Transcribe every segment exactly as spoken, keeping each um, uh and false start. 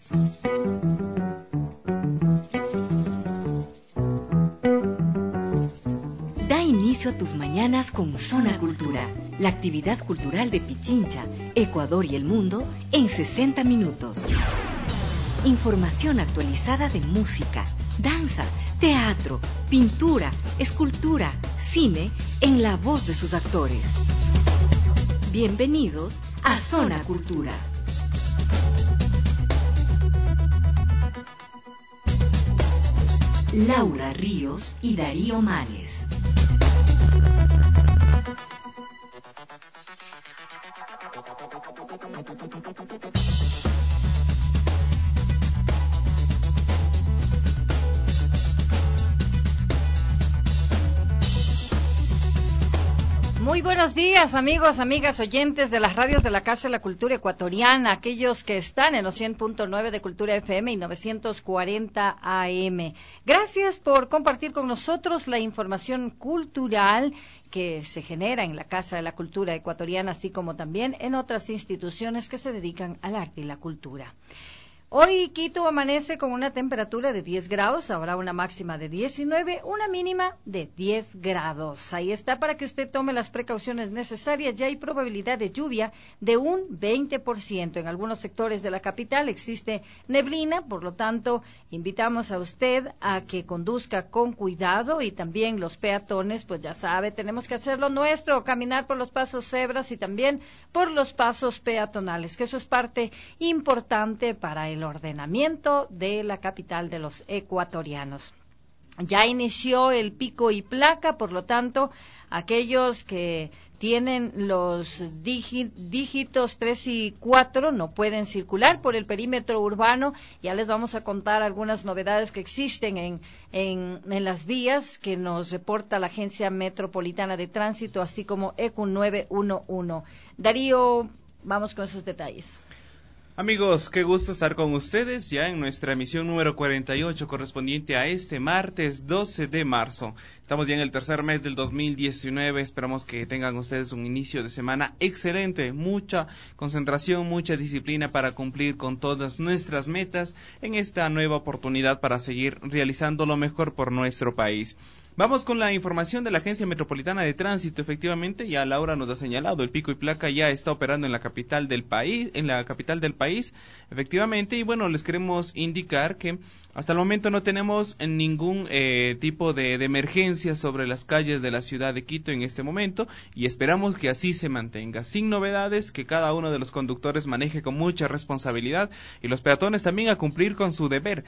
Da inicio a tus mañanas con Zona Cultura, la actividad cultural de Pichincha, Ecuador y el mundo en sesenta minutos. Información actualizada de música, danza, teatro, pintura, escultura, cine, en la voz de sus actores. Bienvenidos a Zona Cultura. Laura Ríos y Darío Manes. Muy buenos días, amigos, amigas, oyentes de las radios de la Casa de la Cultura Ecuatoriana, aquellos que están en los cien punto nueve de Cultura F M y novecientos cuarenta A M. Gracias por compartir con nosotros la información cultural que se genera en la Casa de la Cultura Ecuatoriana, así como también en otras instituciones que se dedican al arte y la cultura. Hoy Quito amanece con una temperatura de diez grados, habrá una máxima de diecinueve, una mínima de diez grados. Ahí está para que usted tome las precauciones necesarias. Ya hay probabilidad de lluvia de un veinte por ciento. En algunos sectores de la capital existe neblina, por lo tanto, invitamos a usted a que conduzca con cuidado y también los peatones, pues ya sabe, tenemos que hacer lo nuestro, caminar por los pasos cebras y también por los pasos peatonales, que eso es parte importante para el el ordenamiento de la capital de los ecuatorianos. Ya inició el pico y placa, por lo tanto, aquellos que tienen los dígitos tres y cuatro no pueden circular por el perímetro urbano. Ya les vamos a contar algunas novedades que existen en, en, en las vías que nos reporta la Agencia Metropolitana de Tránsito, así como E Q nueve uno uno. Darío, vamos con esos detalles. Amigos, qué gusto estar con ustedes ya en nuestra emisión número cuarenta y ocho correspondiente a este martes doce de marzo. Estamos ya en el tercer mes del dos mil diecinueve, esperamos que tengan ustedes un inicio de semana excelente, mucha concentración, mucha disciplina para cumplir con todas nuestras metas en esta nueva oportunidad para seguir realizando lo mejor por nuestro país. Vamos con la información de la Agencia Metropolitana de Tránsito. Efectivamente, ya Laura nos ha señalado, el pico y placa ya está operando en la capital del país, en la capital del país, efectivamente, y bueno, les queremos indicar que hasta el momento no tenemos ningún eh, tipo de, de emergencia sobre las calles de la ciudad de Quito en este momento y esperamos que así se mantenga, sin novedades, que cada uno de los conductores maneje con mucha responsabilidad y los peatones también a cumplir con su deber,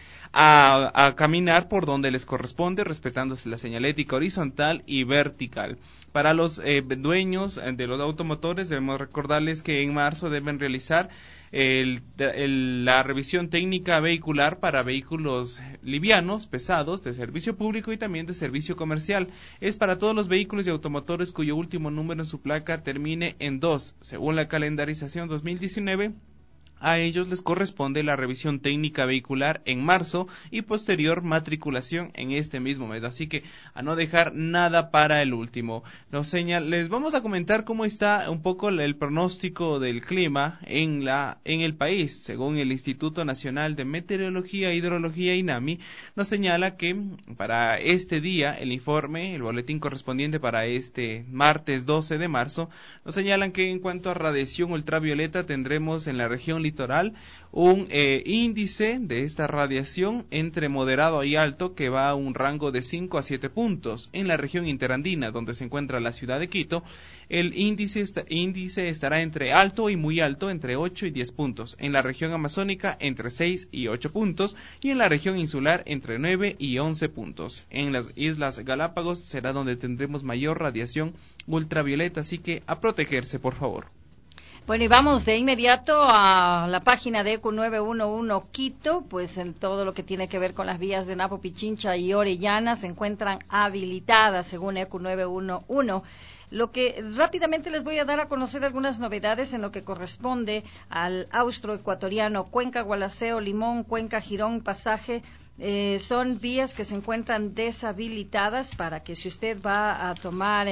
a, a caminar por donde les corresponde, respetándose la señalética horizontal y vertical. Para los eh, dueños de los automotores debemos recordarles que en marzo deben realizar El, el, la revisión técnica vehicular para vehículos livianos, pesados, de servicio público y también de servicio comercial. Es para todos los vehículos y automotores cuyo último número en su placa termine en dos. Según la calendarización dos mil diecinueve, a ellos les corresponde la revisión técnica vehicular en marzo y posterior matriculación en este mismo mes. Así que a no dejar nada para el último. Nos señal, les vamos a comentar cómo está un poco el pronóstico del clima en la en el país. Según el Instituto Nacional de Meteorología e Hidrología INAMI, nos señala que para este día el informe, el boletín correspondiente para este martes doce de marzo, nos señalan que en cuanto a radiación ultravioleta tendremos en la región litoral un eh, índice de esta radiación entre moderado y alto que va a un rango de cinco a siete puntos. En la región interandina, donde se encuentra la ciudad de Quito, el índice, est- índice estará entre alto y muy alto, entre ocho y diez puntos. En la región amazónica, entre seis y ocho puntos. Y en la región insular, entre nueve y once puntos. En las Islas Galápagos será donde tendremos mayor radiación ultravioleta, así que a protegerse, por favor. Bueno, y vamos de inmediato a la página de E Q nueve uno uno Quito, pues en todo lo que tiene que ver con las vías de Napo, Pichincha y Orellana se encuentran habilitadas según E Q nueve uno uno. Lo que rápidamente les voy a dar a conocer algunas novedades en lo que corresponde al austroecuatoriano Cuenca, Gualaceo, Limón, Cuenca, Girón, Pasaje. Eh, son vías que se encuentran deshabilitadas para que si usted va a tomar... Eh,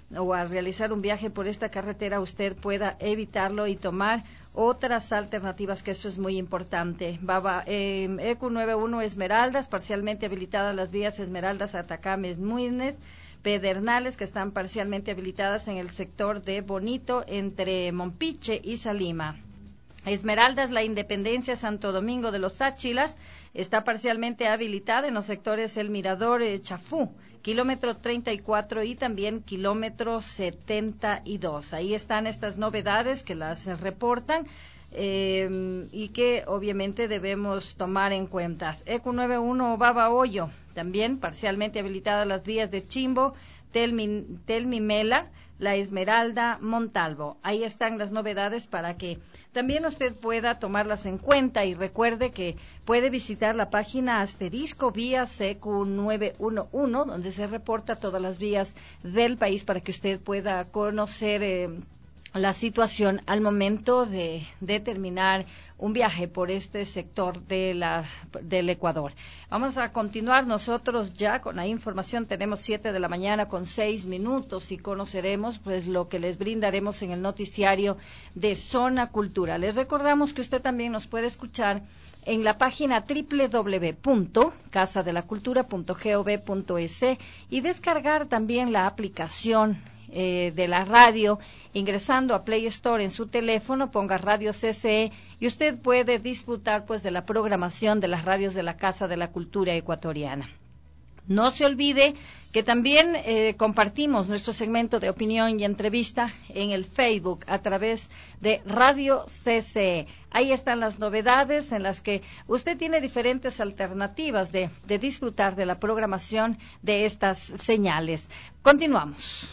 o a realizar un viaje por esta carretera, usted pueda evitarlo y tomar otras alternativas, que eso es muy importante. Baba, eh, E Q noventa y uno Esmeraldas, parcialmente habilitadas las vías Esmeraldas, Atacames, Muines, Pedernales, que están parcialmente habilitadas en el sector de Bonito, entre Mompiche y Salima. Esmeraldas, La Independencia, Santo Domingo de los Áchilas, está parcialmente habilitada en los sectores El Mirador, eh, Chafú, kilómetro treinta y cuatro y también kilómetro setenta y dos. Ahí están estas novedades que las reportan eh, y que obviamente debemos tomar en cuenta. E Q noventa y uno Baba Hoyo, también parcialmente habilitadas las vías de Chimbo, Telmi, Telmimela, La Esmeralda, Montalvo. Ahí están las novedades para que también usted pueda tomarlas en cuenta, y recuerde que puede visitar la página asterisco vías E Q noventa y uno, donde se reporta todas las vías del país para que usted pueda conocer eh, la situación al momento de, de terminar un viaje por este sector de la, del Ecuador. Vamos a continuar nosotros ya con la información. Tenemos siete de la mañana con seis minutos y conoceremos pues lo que les brindaremos en el noticiario de Zona Cultura. Les recordamos que usted también nos puede escuchar en la página doble u doble u doble u punto casa de la cultura punto gov punto es y descargar también la aplicación Eh, de la radio, ingresando a Play Store en su teléfono, ponga Radio C C E y usted puede disfrutar pues de la programación de las radios de la Casa de la Cultura Ecuatoriana. No se olvide que también eh, compartimos nuestro segmento de opinión y entrevista en el Facebook a través de Radio C C E. Ahí están las novedades en las que usted tiene diferentes alternativas de, de disfrutar de la programación de estas señales. Continuamos.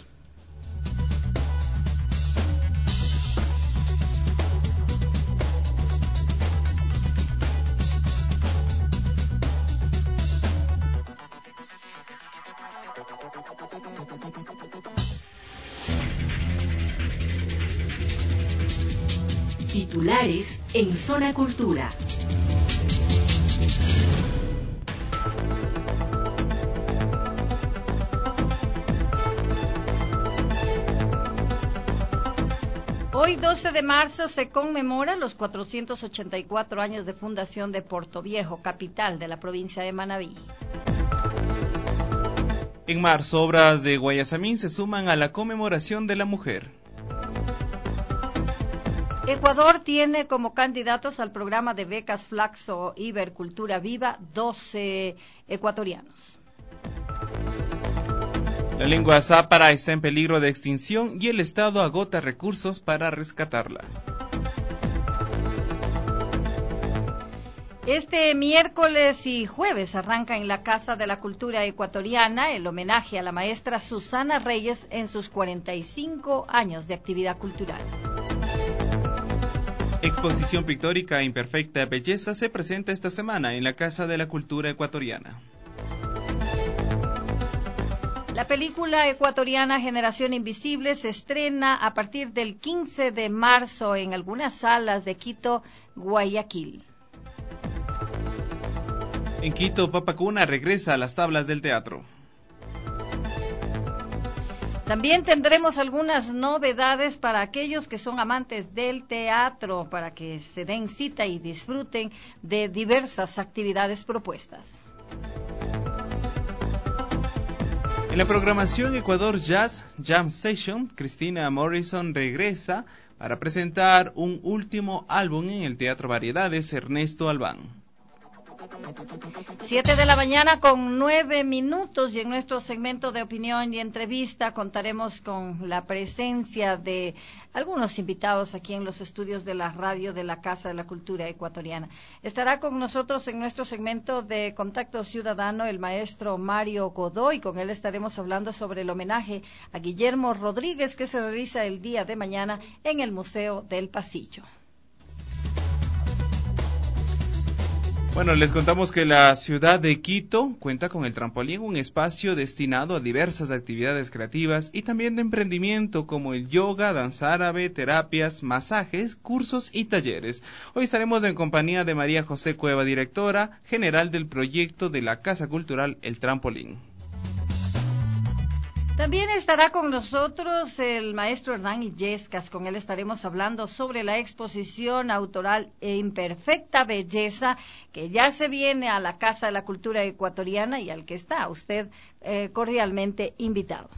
Titulares en Zona Cultura. Hoy, doce de marzo, se conmemora los cuatrocientos ochenta y cuatro años de fundación de Portoviejo, capital de la provincia de Manabí. En marzo, obras de Guayasamín se suman a la conmemoración de la mujer. Ecuador tiene como candidatos al programa de becas Flaxo Ibercultura Viva doce ecuatorianos. La lengua zápara está en peligro de extinción y el Estado agota recursos para rescatarla. Este miércoles y jueves arranca en la Casa de la Cultura Ecuatoriana el homenaje a la maestra Susana Reyes en sus cuarenta y cinco años de actividad cultural. Exposición pictórica Imperfecta Belleza se presenta esta semana en la Casa de la Cultura Ecuatoriana. La película ecuatoriana Generación Invisible se estrena a partir del quince de marzo en algunas salas de Quito, Guayaquil. En Quito, Papacuna regresa a las tablas del teatro. También tendremos algunas novedades para aquellos que son amantes del teatro, para que se den cita y disfruten de diversas actividades propuestas. En la programación Ecuador Jazz Jam Session, Cristina Morrison regresa para presentar un último álbum en el Teatro Variedades Ernesto Albán. Siete de la mañana con nueve minutos y en nuestro segmento de opinión y entrevista contaremos con la presencia de algunos invitados aquí en los estudios de la radio de la Casa de la Cultura Ecuatoriana. Estará con nosotros en nuestro segmento de Contacto Ciudadano el maestro Mario Godoy. Con él estaremos hablando sobre el homenaje a Guillermo Rodríguez que se realiza el día de mañana en el Museo del Pasillo. Bueno, les contamos que la ciudad de Quito cuenta con el Trampolín, un espacio destinado a diversas actividades creativas y también de emprendimiento como el yoga, danza árabe, terapias, masajes, cursos y talleres. Hoy estaremos en compañía de María José Cueva, directora general del proyecto de la Casa Cultural El Trampolín. También estará con nosotros el maestro Hernán Illescas. Con él estaremos hablando sobre la exposición autoral e Imperfecta Belleza, que ya se viene a la Casa de la Cultura Ecuatoriana y al que está usted eh, cordialmente invitado.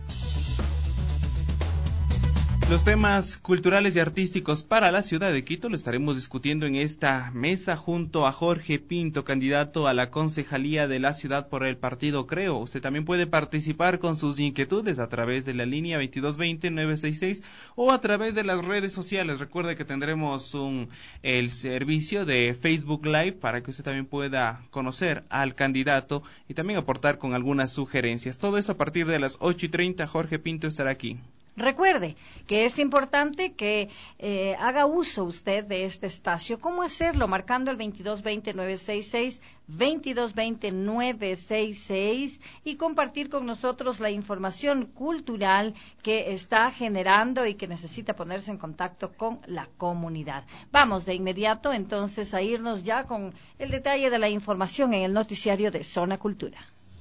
Los temas culturales y artísticos para la ciudad de Quito lo estaremos discutiendo en esta mesa junto a Jorge Pinto, candidato a la concejalía de la ciudad por el partido Creo. Usted también puede participar con sus inquietudes a través de la línea veintidós veinte, nueve sesenta y seis o a través de las redes sociales. Recuerde que tendremos un el servicio de Facebook Live para que usted también pueda conocer al candidato y también aportar con algunas sugerencias. Todo eso a partir de las ocho y treinta. Jorge Pinto estará aquí. Recuerde que es importante que eh, haga uso usted de este espacio. ¿Cómo hacerlo? Marcando el veintidós veinte, nueve sesenta y seis, veintidós veinte, nueve sesenta y seis y compartir con nosotros la información cultural que está generando y que necesita ponerse en contacto con la comunidad. Vamos de inmediato entonces a irnos ya con el detalle de la información en el noticiario de Zona Cultura.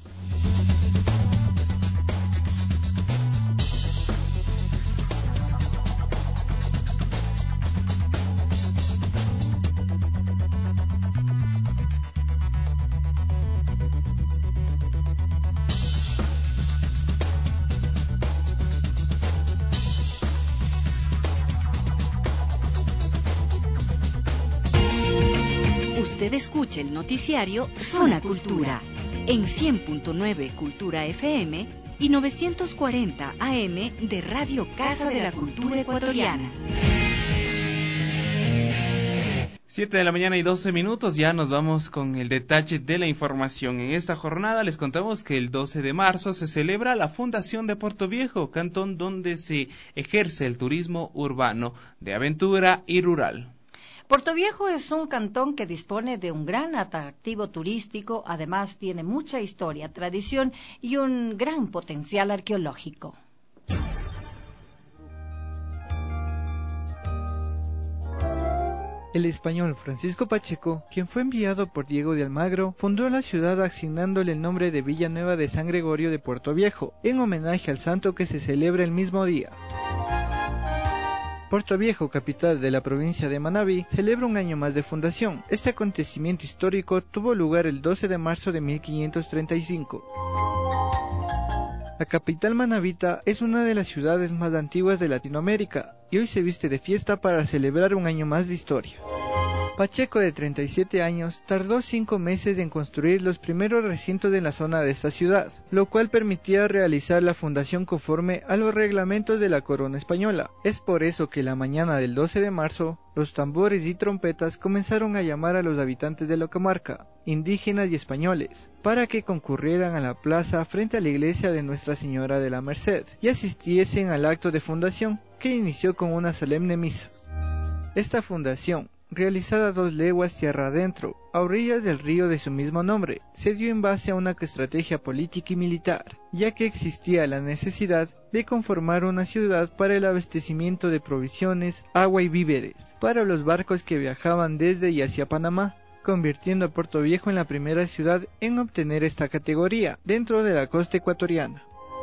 Usted escucha el noticiario Zona Cultura en cien punto nueve Cultura F M y novecientos cuarenta A M de Radio Casa de la Cultura Ecuatoriana. Siete de la mañana y doce minutos, ya nos vamos con el detalle de la información. En esta jornada les contamos que el doce de marzo se celebra la fundación de Puerto Viejo, cantón donde se ejerce el turismo urbano, de aventura y rural. Puerto Viejo es un cantón que dispone de un gran atractivo turístico, además tiene mucha historia, tradición y un gran potencial arqueológico. El español Francisco Pacheco, quien fue enviado por Diego de Almagro, fundó la ciudad asignándole el nombre de Villanueva de San Gregorio de Puerto Viejo, en homenaje al santo que se celebra el mismo día. Puerto Viejo, capital de la provincia de Manabí, celebra un año más de fundación. Este acontecimiento histórico tuvo lugar el doce de marzo de mil quinientos treinta y cinco. La capital manabita es una de las ciudades más antiguas de Latinoamérica y hoy se viste de fiesta para celebrar un año más de historia. Pacheco, de treinta y siete años, tardó cinco meses en construir los primeros recintos en la zona de esta ciudad, lo cual permitía realizar la fundación conforme a los reglamentos de la corona española. Es por eso que la mañana del doce de marzo, los tambores y trompetas comenzaron a llamar a los habitantes de la comarca, indígenas y españoles, para que concurrieran a la plaza frente a la iglesia de Nuestra Señora de la Merced y asistiesen al acto de fundación, que inició con una solemne misa. Esta fundación, realizada dos leguas tierra adentro, a orillas del río de su mismo nombre, se dio en base a una estrategia política y militar, ya que existía la necesidad de conformar una ciudad para el abastecimiento de provisiones, agua y víveres, para los barcos que viajaban desde y hacia Panamá, convirtiendo a Puerto Viejo en la primera ciudad en obtener esta categoría dentro de la costa ecuatoriana.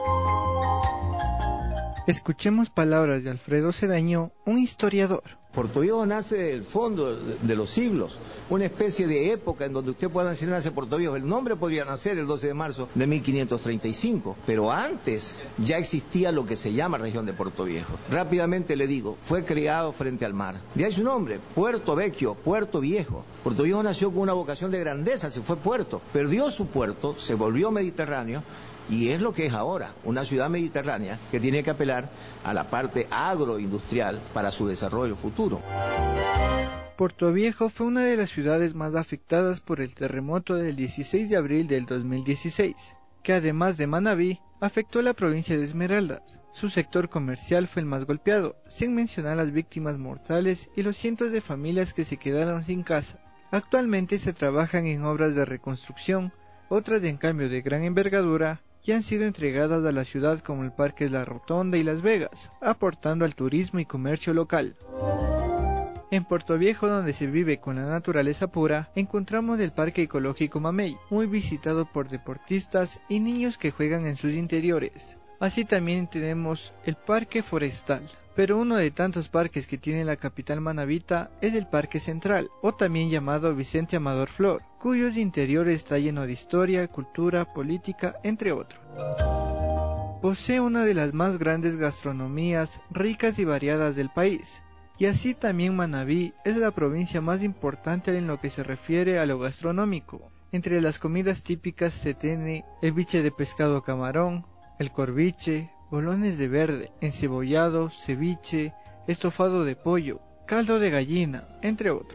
Escuchemos palabras de Alfredo Cedaño, un historiador. Puerto Viejo nace del fondo de los siglos, una especie de época en donde usted pueda decir nace Puerto Viejo. El nombre podría nacer el doce de marzo de mil quinientos treinta y cinco, pero antes ya existía lo que se llama región de Puerto Viejo. Rápidamente le digo, fue creado frente al mar. De ahí su nombre, Puerto Vecchio, Puerto Viejo. Puerto Viejo nació con una vocación de grandeza, se fue puerto, perdió su puerto, se volvió mediterráneo, y es lo que es ahora, una ciudad mediterránea que tiene que apelar a la parte agroindustrial para su desarrollo futuro. Puerto Viejo fue una de las ciudades más afectadas por el terremoto del dieciséis de abril del dos mil dieciséis, que además de Manabí, afectó a la provincia de Esmeraldas. Su sector comercial fue el más golpeado, sin mencionar las víctimas mortales y los cientos de familias que se quedaron sin casa. Actualmente se trabajan en obras de reconstrucción, otras en cambio de gran envergadura, y han sido entregadas a la ciudad como el Parque La Rotonda y Las Vegas, aportando al turismo y comercio local. En Puerto Viejo, donde se vive con la naturaleza pura, encontramos el Parque Ecológico Mamey, muy visitado por deportistas y niños que juegan en sus interiores. Así también tenemos el Parque Forestal. Pero uno de tantos parques que tiene la capital manabita es el Parque Central, o también llamado Vicente Amador Flor, cuyos interiores está lleno de historia, cultura, política, entre otros. Posee una de las más grandes gastronomías, ricas y variadas del país, y así también Manabí es la provincia más importante en lo que se refiere a lo gastronómico. Entre las comidas típicas se tiene el biche de pescado camarón, el corviche, bolones de verde, encebollado, ceviche, estofado de pollo, caldo de gallina, entre otros.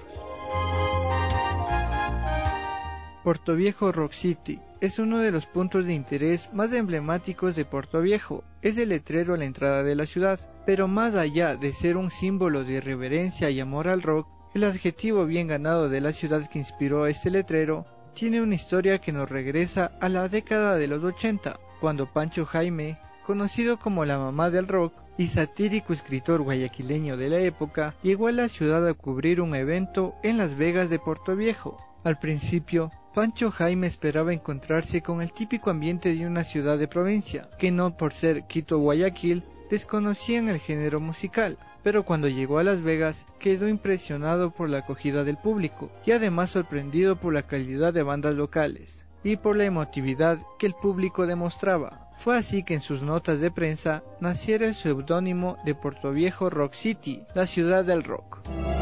Portoviejo Rock City es uno de los puntos de interés más emblemáticos de Puerto Viejo. Es el letrero a la entrada de la ciudad, pero más allá de ser un símbolo de irreverencia y amor al rock, el adjetivo bien ganado de la ciudad que inspiró a este letrero tiene una historia que nos regresa a la década de los ochenta, cuando Pancho Jaime, conocido como la mamá del rock y satírico escritor guayaquileño de la época, llegó a la ciudad a cubrir un evento en Las Vegas de Puerto Viejo. Al principio, Pancho Jaime esperaba encontrarse con el típico ambiente de una ciudad de provincia, que no por ser Quito o Guayaquil, desconocían el género musical, pero cuando llegó a Las Vegas quedó impresionado por la acogida del público y además sorprendido por la calidad de bandas locales y por la emotividad que el público demostraba. Fue así que en sus notas de prensa naciera el seudónimo de Portoviejo Rock City, la ciudad del rock.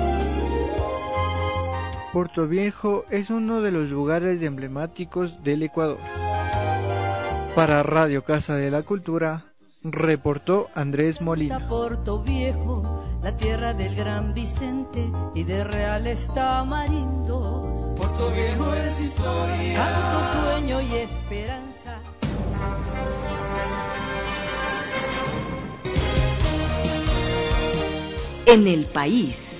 Portoviejo es uno de los lugares emblemáticos del Ecuador. Para Radio Casa de la Cultura, reportó Andrés Molina. Portoviejo, la tierra del gran Vicente y de reales tamarindos. Portoviejo es historia, canto, sueño y esperanza. En el país.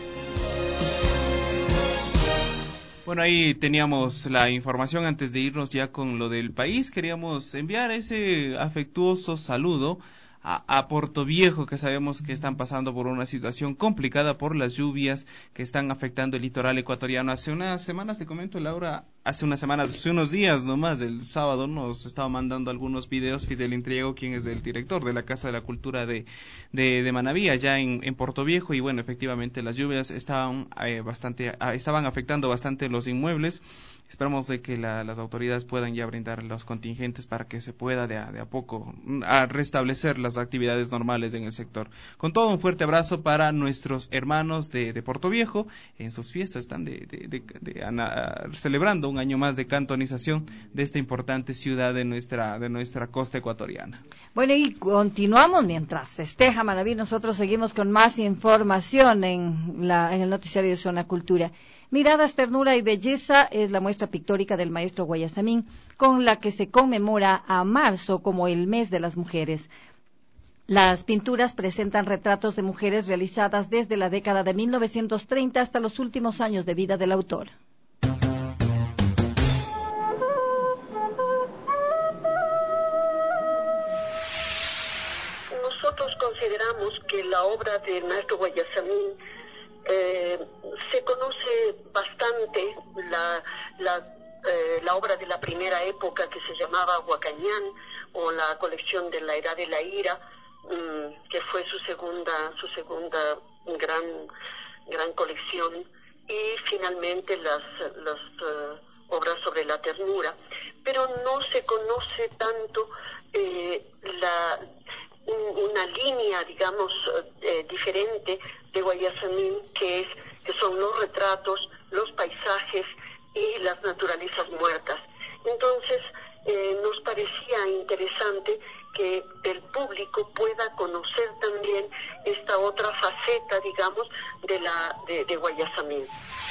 Bueno, ahí teníamos la información. Antes de irnos ya con lo del país, queríamos enviar ese afectuoso saludo a, a Portoviejo, que sabemos que están pasando por una situación complicada por las lluvias que están afectando el litoral ecuatoriano. Hace unas semanas, te comento, Laura, hace unas semanas, hace unos días nomás, el sábado, nos estaba mandando algunos videos Fidel Intriego, quien es el director de la Casa de la Cultura de, de, de Manabí, allá en, en Portoviejo, y bueno, efectivamente las lluvias estaban eh, bastante, ah, estaban afectando bastante los inmuebles. Esperamos de que la, las autoridades puedan ya brindar los contingentes para que se pueda de a, de a poco a restablecer las actividades normales en el sector. Con todo, un fuerte abrazo para nuestros hermanos de, de Portoviejo. En sus fiestas están de, de, de, de, de ana, celebrando un año más de cantonización de esta importante ciudad de nuestra, de nuestra costa ecuatoriana. Bueno, y continuamos mientras festeja Manabí. Nosotros seguimos con más información en, la, en el noticiario de Zona Cultura. Miradas, ternura y belleza es la muestra pictórica del maestro Guayasamín, con la que se conmemora a marzo como el mes de las mujeres. Las pinturas presentan retratos de mujeres realizadas desde la década de mil novecientos treinta hasta los últimos años de vida del autor. Nosotros consideramos que la obra del maestro Guayasamín Eh, se conoce bastante la, la, eh, la obra de la primera época que se llamaba Huacañán, o la colección de la Edad de la Ira, um, que fue su segunda su segunda gran gran colección, y finalmente las las uh, obras sobre la ternura, pero no se conoce tanto eh, la una línea, digamos, eh, diferente de Guayasamín, que es que son los retratos, los paisajes y las naturalezas muertas. Entonces, eh, nos parecía interesante que el público pueda conocer también esta otra faceta, digamos, de la de, de Guayasamín.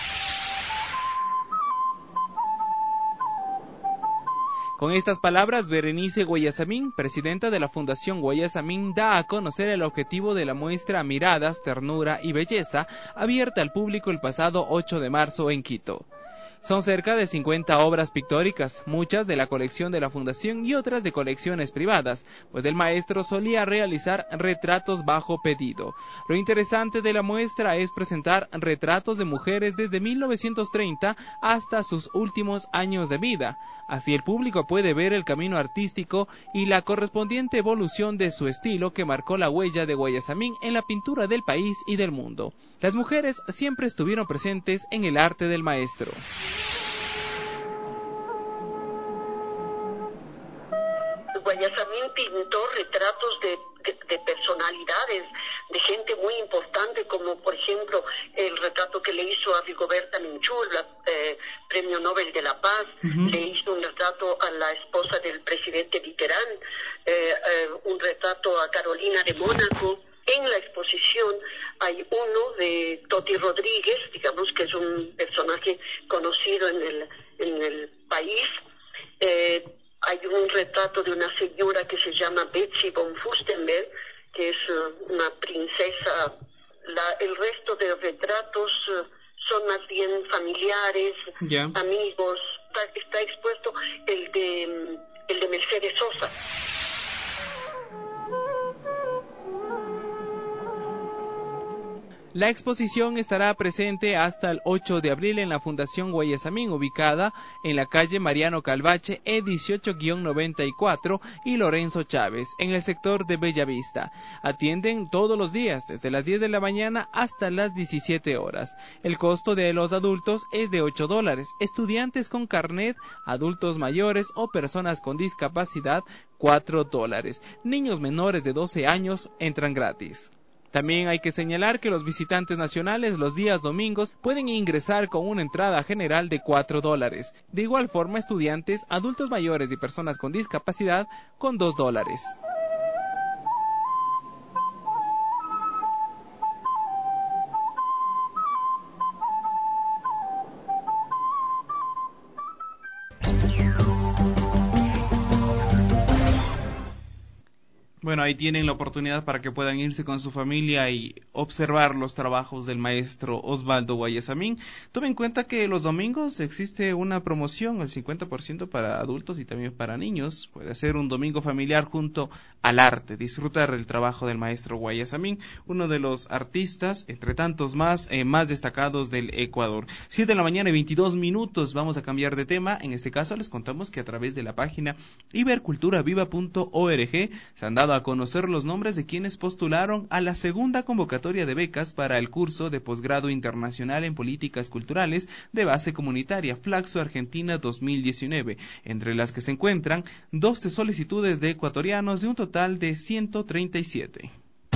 Con estas palabras, Berenice Guayasamín, presidenta de la Fundación Guayasamín, da a conocer el objetivo de la muestra Miradas, Ternura y Belleza, abierta al público el pasado ocho de marzo en Quito. Son cerca de cincuenta obras pictóricas, muchas de la colección de la Fundación y otras de colecciones privadas, pues el maestro solía realizar retratos bajo pedido. Lo interesante de la muestra es presentar retratos de mujeres desde mil novecientos treinta hasta sus últimos años de vida. Así el público puede ver el camino artístico y la correspondiente evolución de su estilo que marcó la huella de Guayasamín en la pintura del país y del mundo. Las mujeres siempre estuvieron presentes en el arte del maestro. Guayasamín pintó retratos de, de, de personalidades, de gente muy importante, como por ejemplo el retrato que le hizo a Rigoberta Menchú, la, eh, Premio Nobel de la Paz. Uh-huh. Le hizo un retrato a la esposa del presidente Mitterrand, eh, eh, un retrato a Carolina de Mónaco. En la exposición hay uno de Toti Rodríguez, digamos que es un personaje conocido en el, en el país. Eh, Hay un retrato de una señora que se llama Betsy von Furstenberg, que es uh, una princesa. La, el resto de retratos uh, son más bien familiares, yeah. amigos. Está, está expuesto el de, el de Mercedes Sosa. La exposición estará presente hasta el ocho de abril en la Fundación Guayasamín, ubicada en la calle Mariano Calvache, E dieciocho noventa y cuatro y Lorenzo Chávez, en el sector de Bellavista. Atienden todos los días, desde las diez de la mañana hasta las diecisiete horas. El costo de los adultos es de ocho dólares, estudiantes con carnet, adultos mayores o personas con discapacidad, cuatro dólares. Niños menores de doce años entran gratis. También hay que señalar que los visitantes nacionales los días domingos pueden ingresar con una entrada general de cuatro dólares. De igual forma, estudiantes, adultos mayores y personas con discapacidad con dos dólares. Bueno, ahí tienen la oportunidad para que puedan irse con su familia y observar los trabajos del maestro Osvaldo Guayasamín. Tome en cuenta que los domingos existe una promoción, el cincuenta por ciento para adultos y también para niños. Puede ser un domingo familiar junto al arte, disfrutar el trabajo del maestro Guayasamín, uno de los artistas, entre tantos más, eh, más destacados del Ecuador. siete de la mañana y veintidós minutos, vamos a cambiar de tema. En este caso les contamos que a través de la página iberculturaviva punto org se han dado a conocer los nombres de quienes postularon a la segunda convocatoria de becas para el curso de posgrado internacional en políticas culturales de base comunitaria Flaxo Argentina dos mil diecinueve, entre las que se encuentran doce solicitudes de ecuatorianos de un total de ciento treinta y siete.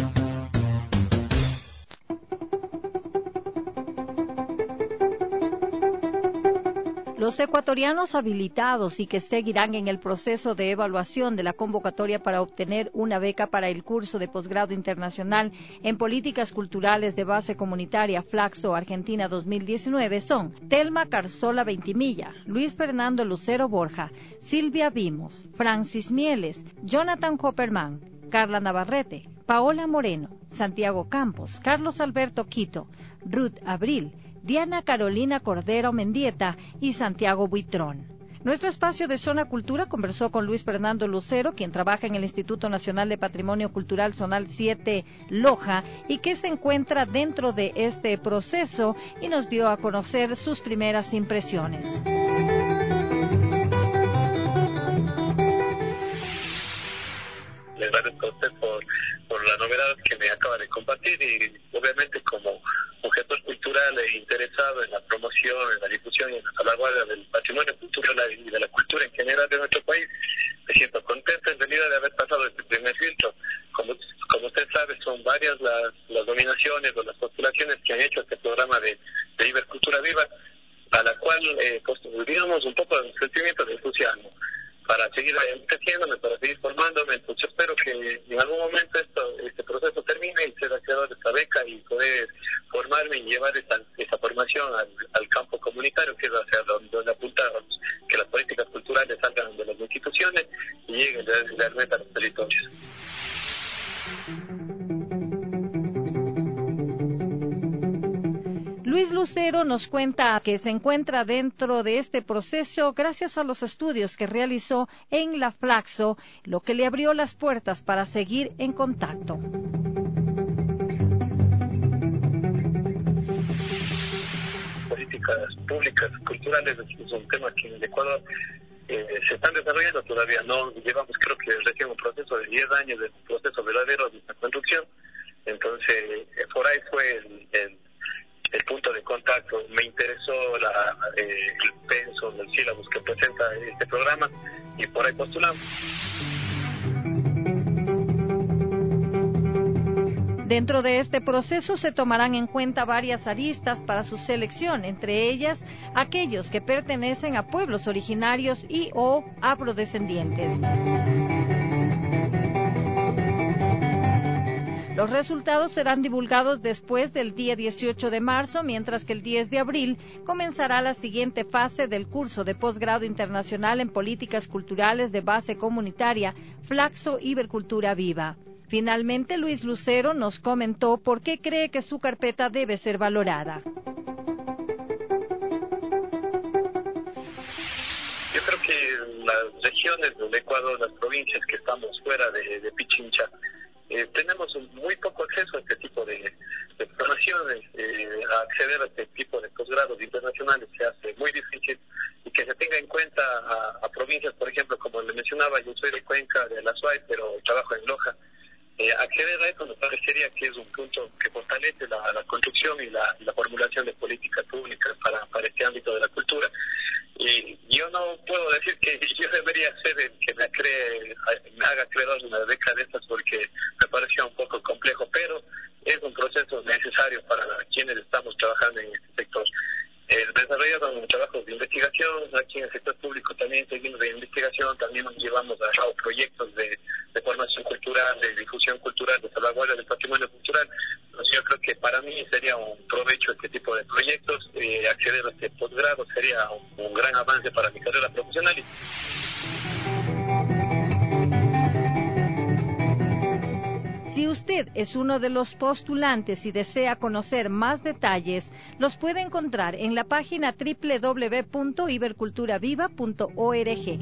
Los ecuatorianos habilitados y que seguirán en el proceso de evaluación de la convocatoria para obtener una beca para el curso de posgrado internacional en políticas culturales de base comunitaria Flaxo Argentina dos mil diecinueve son Telma Carzola Ventimilla, Luis Fernando Lucero Borja, Silvia Vimos, Francis Mieles, Jonathan Hopperman, Carla Navarrete, Paola Moreno, Santiago Campos, Carlos Alberto Quito, Ruth Abril, Diana Carolina Cordero Mendieta y Santiago Buitrón. Nuestro espacio de Zona Cultura conversó con Luis Fernando Lucero, quien trabaja en el Instituto Nacional de Patrimonio Cultural Zonal siete Loja y que se encuentra dentro de este proceso y nos dio a conocer sus primeras impresiones. Le agradezco a usted por, por la novedad que me acaba de compartir y obviamente como un gestor cultural e interesado en la promoción, en la difusión y en la salvaguardia del patrimonio cultural y de la cultura en general de nuestro país, me siento contento en realidad de haber pasado este primer filtro. Como, como usted sabe, son varias las, las nominaciones o las postulaciones que han hecho este programa de, de Ibercultura Viva, a la cual eh, construimos un poco de sentimiento de entusiasmo para seguir creciéndome, para seguir formándome. Entonces espero que en algún momento esto, este proceso termine y ser creador de esta beca y poder formarme y llevar esa, esa formación al, al campo comunitario, que es hacia donde, donde apuntamos, que las políticas culturales salgan de las instituciones y lleguen realmente a los territorios. Luis Lucero nos cuenta que se encuentra dentro de este proceso gracias a los estudios que realizó en la Flaxo, lo que le abrió las puertas para seguir en contacto. Políticas públicas, culturales, es un tema que en el Ecuador eh, se están desarrollando todavía, no llevamos creo que recién un proceso de diez años de un proceso verdadero de construcción, entonces eh, por ahí fue el, el, el punto de contacto, me interesó la, eh, el penso, el sílabus que presenta este programa y por ahí postulamos. Dentro de este proceso se tomarán en cuenta varias aristas para su selección, entre ellas aquellos que pertenecen a pueblos originarios y o afrodescendientes. Los resultados serán divulgados después del día dieciocho de marzo, mientras que el diez de abril comenzará la siguiente fase del curso de posgrado internacional en políticas culturales de base comunitaria, Flaxo Ibercultura Viva. Finalmente, Luis Lucero nos comentó por qué cree que su carpeta debe ser valorada. Yo creo que las regiones del Ecuador, las provincias que estamos fuera de, de Pichincha, eh, tenemos muy poco acceso a este tipo de, de formaciones. Eh, a acceder a este tipo de posgrados internacionales se hace muy difícil, y que se tenga en cuenta a, a provincias, por ejemplo, como le mencionaba, yo soy de Cuenca, de la Suay, pero trabajo en Loja. Eh, acceder a esto me parecería que es un punto que fortalece la, la construcción y la, la formulación de políticas públicas para, para este ámbito de la cultura. Y yo no puedo decir que yo debería ser el que me, cree, me haga acreedor de una beca de estas, porque me parecía un poco complejo, pero es un proceso necesario para quienes estamos trabajando en este sector. Eh, desarrollamos trabajos de investigación, aquí en el sector público también seguimos de investigación, también nos llevamos a cabo proyectos de, de formación cultural, de difusión cultural, de salvaguardia del patrimonio cultural. Entonces yo creo que para mí sería un provecho este tipo de proyectos, eh, acceder a este posgrado sería un, un gran avance para mi carrera profesional. Si usted es uno de los postulantes y desea conocer más detalles, los puede encontrar en la página doble u doble u doble u punto iberculturaviva punto org.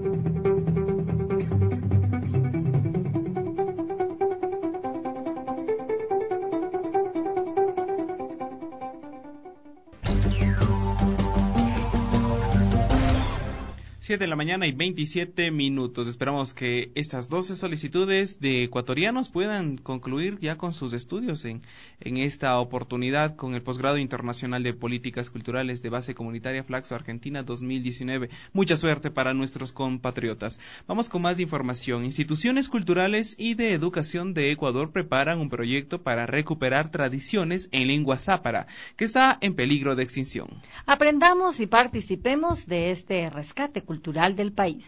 siete de la mañana y veintisiete minutos. Esperamos que estas doce solicitudes de ecuatorianos puedan concluir ya con sus estudios en, en esta oportunidad con el posgrado internacional de políticas culturales de base comunitaria Flaxo Argentina dos mil diecinueve. Mucha suerte para nuestros compatriotas. Vamos con más información. Instituciones culturales y de educación de Ecuador preparan un proyecto para recuperar tradiciones en lengua zápara, que está en peligro de extinción. Aprendamos y participemos de este rescate cultural. cultural del país.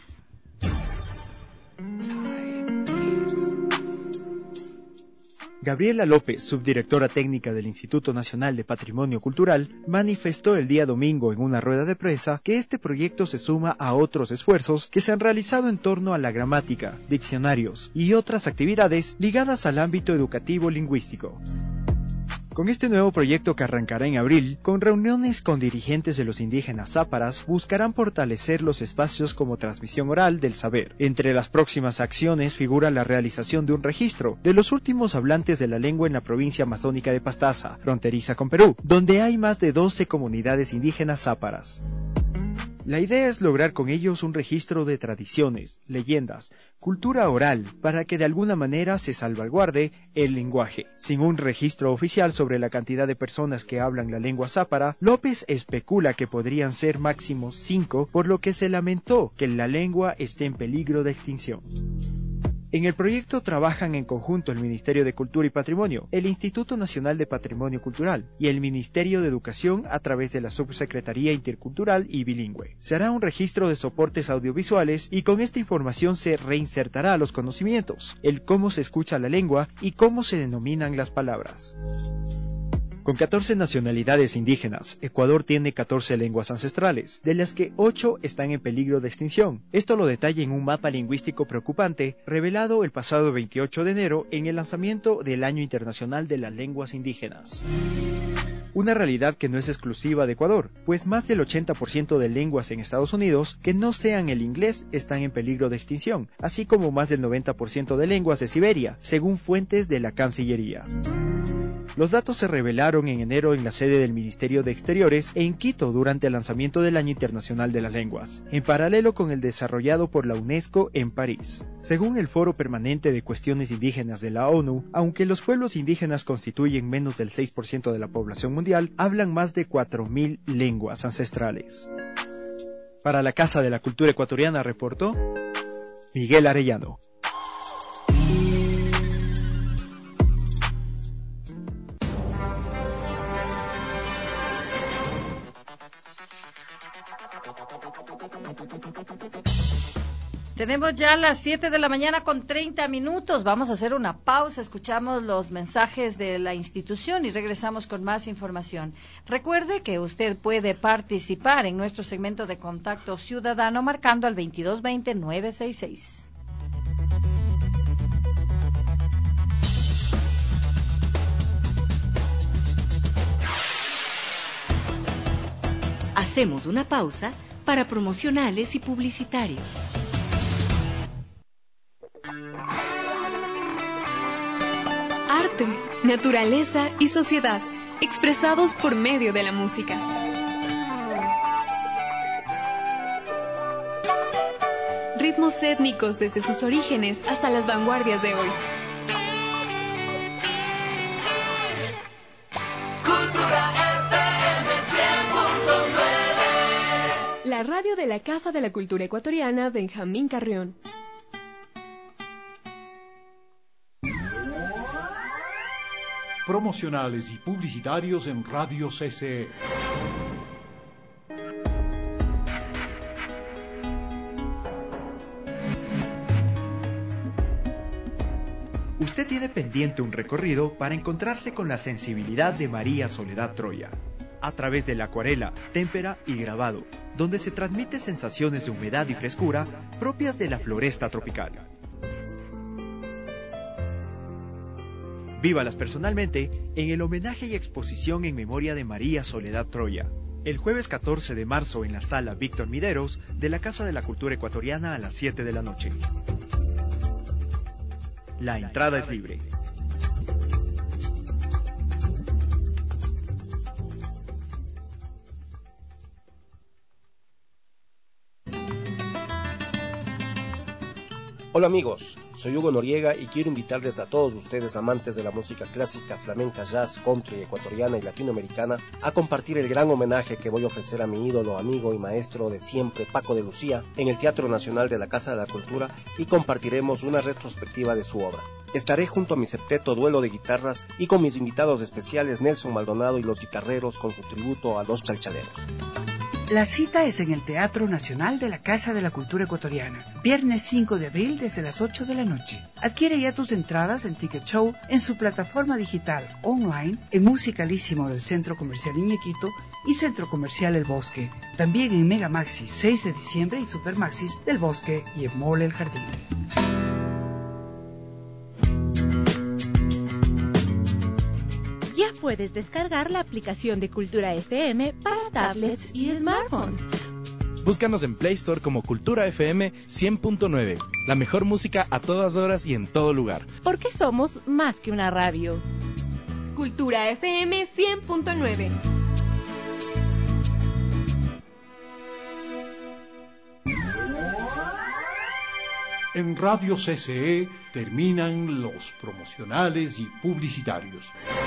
Gabriela López, subdirectora técnica del Instituto Nacional de Patrimonio Cultural, manifestó el día domingo en una rueda de prensa que este proyecto se suma a otros esfuerzos que se han realizado en torno a la gramática, diccionarios y otras actividades ligadas al ámbito educativo lingüístico. Con este nuevo proyecto que arrancará en abril, con reuniones con dirigentes de los indígenas záparas, buscarán fortalecer los espacios como transmisión oral del saber. Entre las próximas acciones figura la realización de un registro de los últimos hablantes de la lengua en la provincia amazónica de Pastaza, fronteriza con Perú, donde hay más de doce comunidades indígenas záparas. La idea es lograr con ellos un registro de tradiciones, leyendas, cultura oral, para que de alguna manera se salvaguarde el lenguaje. Sin un registro oficial sobre la cantidad de personas que hablan la lengua zápara, López especula que podrían ser máximo cinco, por lo que se lamentó que la lengua esté en peligro de extinción. En el proyecto trabajan en conjunto el Ministerio de Cultura y Patrimonio, el Instituto Nacional de Patrimonio Cultural y el Ministerio de Educación a través de la Subsecretaría Intercultural y Bilingüe. Se hará un registro de soportes audiovisuales y con esta información se reinsertará los conocimientos, el cómo se escucha la lengua y cómo se denominan las palabras. Con catorce nacionalidades indígenas, Ecuador tiene catorce lenguas ancestrales, de las que ocho están en peligro de extinción. Esto lo detalla en un mapa lingüístico preocupante, revelado el pasado veintiocho de enero en el lanzamiento del Año Internacional de las Lenguas Indígenas. Una realidad que no es exclusiva de Ecuador, pues más del ochenta por ciento de lenguas en Estados Unidos que no sean el inglés están en peligro de extinción, así como más del noventa por ciento de lenguas de Siberia, según fuentes de la Cancillería. Los datos se revelaron en enero en la sede del Ministerio de Exteriores en Quito durante el lanzamiento del Año Internacional de las Lenguas, en paralelo con el desarrollado por la UNESCO en París. Según el Foro Permanente de Cuestiones Indígenas de la ONU, aunque los pueblos indígenas constituyen menos del seis por ciento de la población mundial, hablan más de cuatro mil lenguas ancestrales. Para la Casa de la Cultura Ecuatoriana reportó Miguel Arellano. Tenemos ya las siete de la mañana con treinta minutos. Vamos a hacer una pausa, escuchamos los mensajes de la institución y regresamos con más información. Recuerde que usted puede participar en nuestro segmento de contacto ciudadano marcando al veintidós veinte nueve sesenta y seis. Hacemos una pausa para promocionales y publicitarios. Arte, naturaleza y sociedad, expresados por medio de la música. Ritmos étnicos desde sus orígenes hasta las vanguardias de hoy. Cultura F M cien punto nueve. La radio de la Casa de la Cultura Ecuatoriana, Benjamín Carrión. Promocionales y publicitarios en Radio C C E. Usted tiene pendiente un recorrido para encontrarse con la sensibilidad de María Soledad Troya, a través de la acuarela, témpera y grabado, donde se transmite sensaciones de humedad y frescura propias de la floresta tropical. Vívalas personalmente en el homenaje y exposición en memoria de María Soledad Troya, el jueves catorce de marzo en la sala Víctor Mideros de la Casa de la Cultura Ecuatoriana a las siete de la noche. La entrada es libre. Hola amigos, soy Hugo Noriega y quiero invitarles a todos ustedes amantes de la música clásica, flamenca, jazz, country, ecuatoriana y latinoamericana a compartir el gran homenaje que voy a ofrecer a mi ídolo, amigo y maestro de siempre, Paco de Lucía, en el Teatro Nacional de la Casa de la Cultura y compartiremos una retrospectiva de su obra. Estaré junto a mi septeto duelo de guitarras y con mis invitados especiales Nelson Maldonado y los guitarreros con su tributo a los chalchaleros. La cita es en el Teatro Nacional de la Casa de la Cultura Ecuatoriana, viernes cinco de abril desde las ocho de la noche. Adquiere ya tus entradas en Ticket Show en su plataforma digital online, en Musicalísimo del Centro Comercial Iñequito y Centro Comercial El Bosque. También en Mega Maxis seis de diciembre y Super Maxis del Bosque y en Mall El Jardín. Ya puedes descargar la aplicación de Cultura F M para tablets y smartphones. Búscanos en Play Store como Cultura F M cien punto nueve. La mejor música a todas horas y en todo lugar. Porque somos más que una radio. Cultura F M cien punto nueve. En Radio C C E terminan los promocionales y publicitarios.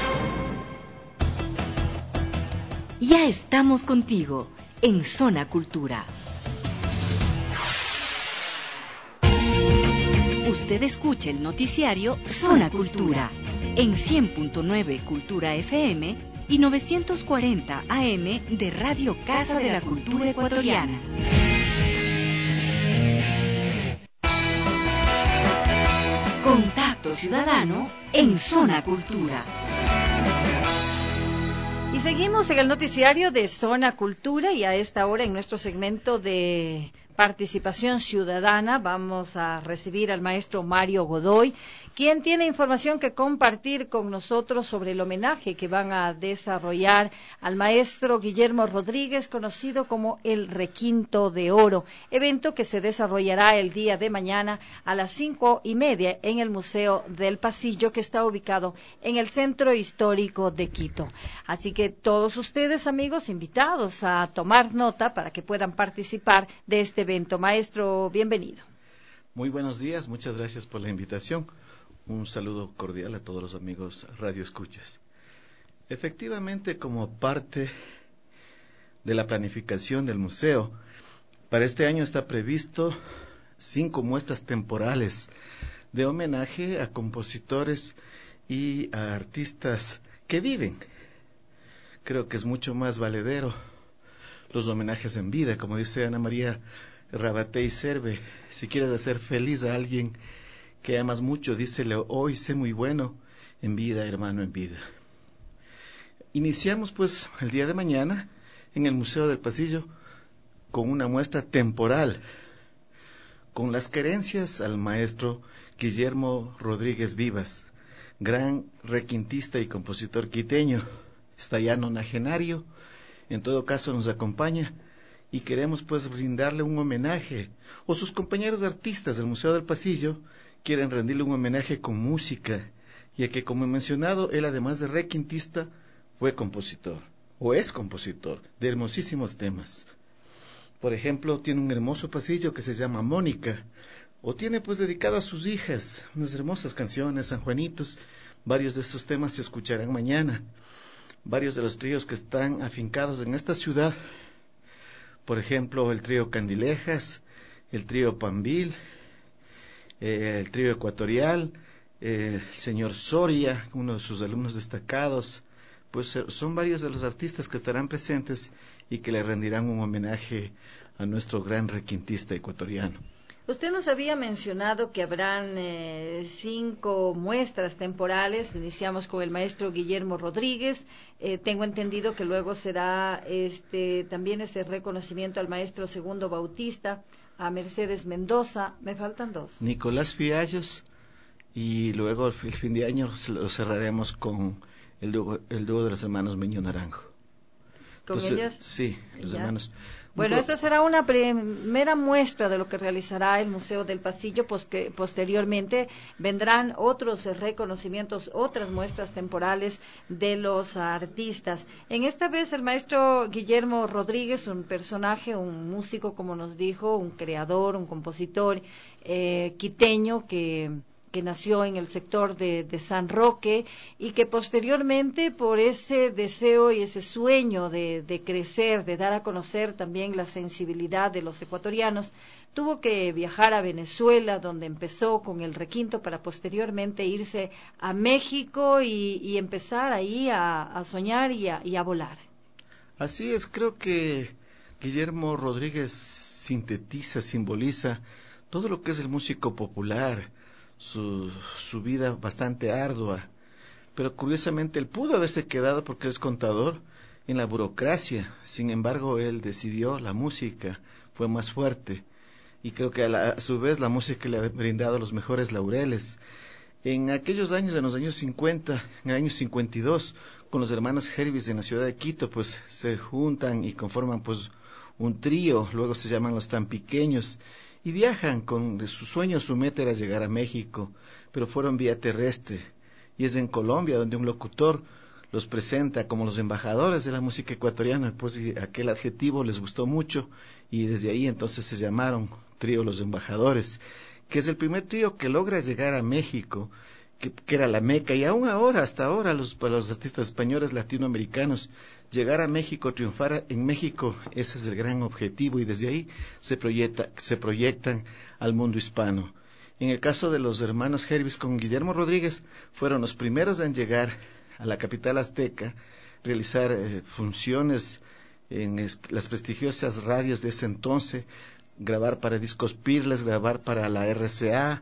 Ya estamos contigo en Zona Cultura. Usted escucha el noticiario Zona Cultura en cien punto nueve Cultura F M y novecientos cuarenta A M de Radio Casa de la Cultura Ecuatoriana. Contacto Ciudadano en Zona Cultura. seguimos en el noticiario de Zona Cultura y a esta hora en nuestro segmento de participación ciudadana vamos a recibir al maestro Mario Godoy, quien tiene información que compartir con nosotros sobre el homenaje que van a desarrollar al maestro Guillermo Rodríguez, conocido como el Requinto de Oro, evento que se desarrollará el día de mañana a las cinco y media en el Museo del Pasillo, que está ubicado en el Centro Histórico de Quito. Así que todos ustedes, amigos, invitados a tomar nota para que puedan participar de este evento. Maestro, bienvenido. Muy buenos días, muchas gracias por la invitación. Un saludo cordial a todos los amigos Radio Escuchas. Efectivamente, como parte de la planificación del museo, para este año está previsto cinco muestras temporales de homenaje a compositores y a artistas que viven. Creo que es mucho más valedero los homenajes en vida, como dice Ana María Rabaté y Cerve. Si quieres hacer feliz a alguien que amas mucho, dísele hoy, sé muy bueno, en vida, hermano, en vida. Iniciamos pues el día de mañana en el Museo del Pasillo con una muestra temporal, con las querencias al maestro Guillermo Rodríguez Vivas, gran requintista y compositor quiteño, está ya nonagenario, en todo caso nos acompaña y queremos pues brindarle un homenaje, o sus compañeros artistas del Museo del Pasillo quieren rendirle un homenaje con música, ya que como he mencionado, él además de requintista fue compositor, o es compositor, de hermosísimos temas. Por ejemplo, tiene un hermoso pasillo que se llama Mónica, o tiene pues dedicado a sus hijas, unas hermosas canciones, San Juanitos. Varios de esos temas se escucharán mañana. Varios de los tríos que están afincados en esta ciudad, por ejemplo, el trío Candilejas, el trío Pambil, eh, el trío Ecuatorial, eh, el señor Soria, uno de sus alumnos destacados, pues son varios de los artistas que estarán presentes y que le rendirán un homenaje a nuestro gran requintista ecuatoriano. Usted nos había mencionado que habrán eh, cinco muestras temporales. Iniciamos con el maestro Guillermo Rodríguez. Eh, tengo entendido que luego será este también ese reconocimiento al maestro Segundo Bautista, a Mercedes Mendoza. Me faltan dos. Nicolás Fiallos, y luego el fin de año lo cerraremos con el dúo, el dúo de los hermanos Meño Naranjo. ¿Con Entonces, ellos? Sí, los ya. hermanos. Bueno, esta será una primera muestra de lo que realizará el Museo del Pasillo, pues que posteriormente vendrán otros reconocimientos, otras muestras temporales de los artistas. En esta vez el maestro Guillermo Rodríguez, un personaje, un músico, como nos dijo, un creador, un compositor eh, quiteño que... que nació en el sector de, de San Roque y que posteriormente por ese deseo y ese sueño de, de crecer, de dar a conocer también la sensibilidad de los ecuatorianos, tuvo que viajar a Venezuela, donde empezó con el requinto para posteriormente irse a México y, y empezar ahí a, a soñar y a, y a volar. Así es, creo que Guillermo Rodríguez sintetiza, simboliza todo lo que es el músico popular, Su, su vida bastante ardua, pero curiosamente él pudo haberse quedado, porque es contador, en la burocracia. Sin embargo, él decidió la música, fue más fuerte, y creo que a, la, a su vez la música le ha brindado los mejores laureles. En aquellos años, en los años cincuenta, en el año cincuenta y dos, con los hermanos Hervis en la ciudad de Quito, pues se juntan y conforman pues un trío, luego se llaman los Tampiqueños, y viajan con su sueño, su meta era llegar a México, pero fueron vía terrestre, y es en Colombia donde un locutor los presenta como los embajadores de la música ecuatoriana, pues aquel adjetivo les gustó mucho, y desde ahí entonces se llamaron Trío Los Embajadores, que es el primer trío que logra llegar a México, que, que era la meca, y aún ahora, hasta ahora, los, para los artistas españoles, latinoamericanos, llegar a México, triunfar en México, ese es el gran objetivo, y desde ahí se proyecta, se proyectan al mundo hispano. En el caso de los hermanos Hervis con Guillermo Rodríguez, fueron los primeros en llegar a la capital azteca, realizar eh, funciones en es, las prestigiosas radios de ese entonces, grabar para Discos Pirles, grabar para la R C A,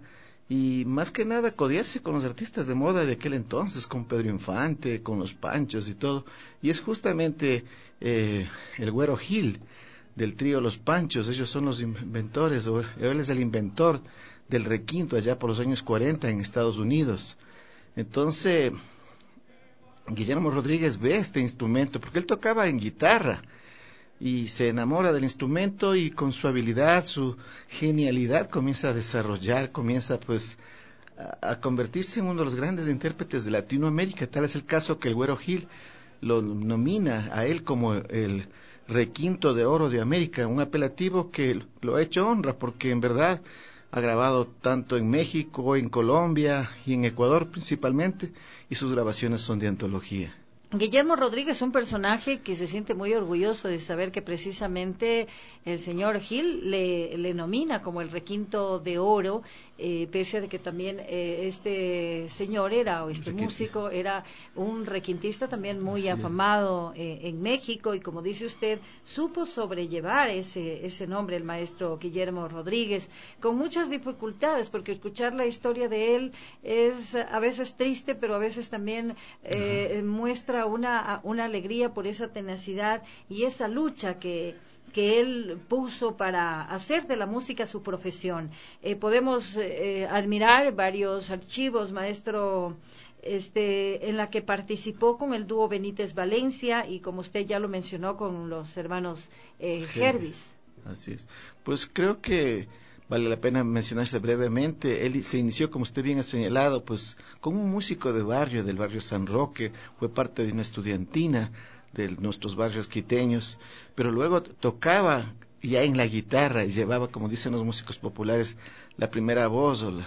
y más que nada codearse con los artistas de moda de aquel entonces, con Pedro Infante, con los Panchos y todo, y es justamente eh, el Güero Gil del trío Los Panchos. Ellos son los inventores, o él es el inventor del requinto allá por los años cuarenta en Estados Unidos. Entonces Guillermo Rodríguez ve este instrumento, porque él tocaba en guitarra, y se enamora del instrumento, y con su habilidad, su genialidad, comienza a desarrollar, comienza pues a, a convertirse en uno de los grandes intérpretes de Latinoamérica. Tal es el caso que el Güero Gil lo nomina a él como el requinto de oro de América, un apelativo que lo ha hecho honra, porque en verdad ha grabado tanto en México, en Colombia y en Ecuador principalmente, y sus grabaciones son de antología. Guillermo Rodríguez es un personaje que se siente muy orgulloso de saber que precisamente el señor Gil le, le nomina como el requinto de oro, eh, pese a que también eh, este señor era, o este músico, era un requintista también muy afamado eh, en México, y como dice usted, supo sobrellevar ese, ese nombre, el maestro Guillermo Rodríguez, con muchas dificultades, porque escuchar la historia de él es a veces triste, pero a veces también eh, muestra una, una alegría por esa tenacidad y esa lucha que que él puso para hacer de la música su profesión. Eh, podemos eh, admirar varios archivos, maestro, este, en la que participó con el dúo Benítez Valencia, y como usted ya lo mencionó, con los hermanos eh, Jervis. Así es. Pues creo que vale la pena mencionarse brevemente. Él se inició, como usted bien ha señalado, pues como un músico de barrio, del barrio San Roque, fue parte de una estudiantina de nuestros barrios quiteños, pero luego tocaba ya en la guitarra y llevaba, como dicen los músicos populares, la primera voz, o, la,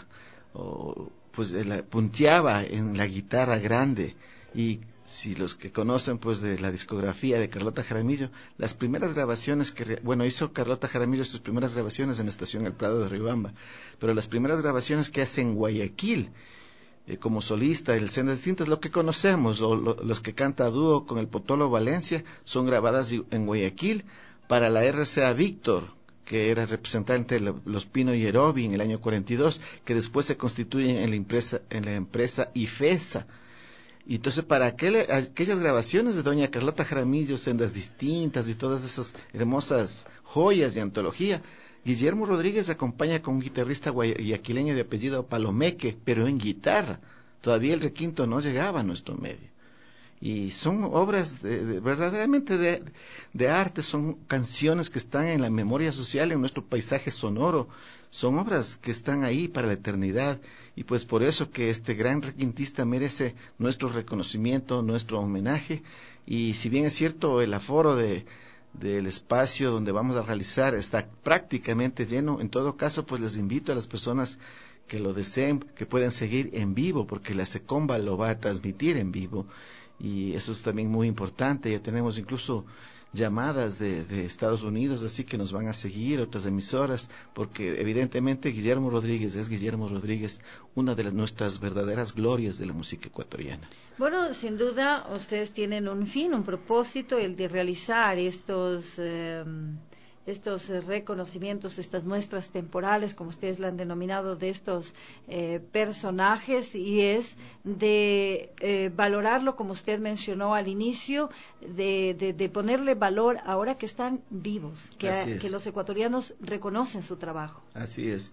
o pues la, punteaba en la guitarra grande. Y si los que conocen pues de la discografía de Carlota Jaramillo, las primeras grabaciones que, bueno, hizo Carlota Jaramillo sus primeras grabaciones en la estación El Prado de Riobamba, pero las primeras grabaciones que hace en Guayaquil, Eh, como solista, el Sendas Distintas, lo que conocemos, o lo, los que canta a dúo con el Potolo Valencia, son grabadas en Guayaquil para la R C A Víctor, que era representante de los Pino y Erobi en el año cuarenta y dos, que después se constituyen en la empresa, en la empresa IFESA. Y entonces para aquel, aquellas grabaciones de doña Carlota Jaramillo, Sendas Distintas y todas esas hermosas joyas de antología, Guillermo Rodríguez acompaña con un guitarrista guayaquileño de apellido Palomeque, pero en guitarra. Todavía el requinto no llegaba a nuestro medio. Y son obras de, de, verdaderamente de, de arte, son canciones que están en la memoria social, en nuestro paisaje sonoro. Son obras que están ahí para la eternidad. Y pues por eso que este gran requintista merece nuestro reconocimiento, nuestro homenaje. Y si bien es cierto, el aforo de del espacio donde vamos a realizar está prácticamente lleno, en todo caso pues les invito a las personas que lo deseen, que puedan seguir en vivo, porque la Secomba lo va a transmitir en vivo, y eso es también muy importante. Ya tenemos incluso llamadas de, de Estados Unidos, así que nos van a seguir otras emisoras, porque evidentemente Guillermo Rodríguez es Guillermo Rodríguez, una de las, nuestras verdaderas glorias de la música ecuatoriana. Bueno, sin duda ustedes tienen un fin, un propósito, el de realizar estos eh, estos reconocimientos, estas muestras temporales, como ustedes la han denominado, de estos eh, personajes, y es de eh, valorarlo, como usted mencionó al inicio, de, de, de ponerle valor ahora que están vivos, que, a, que los ecuatorianos reconocen su trabajo. Así es,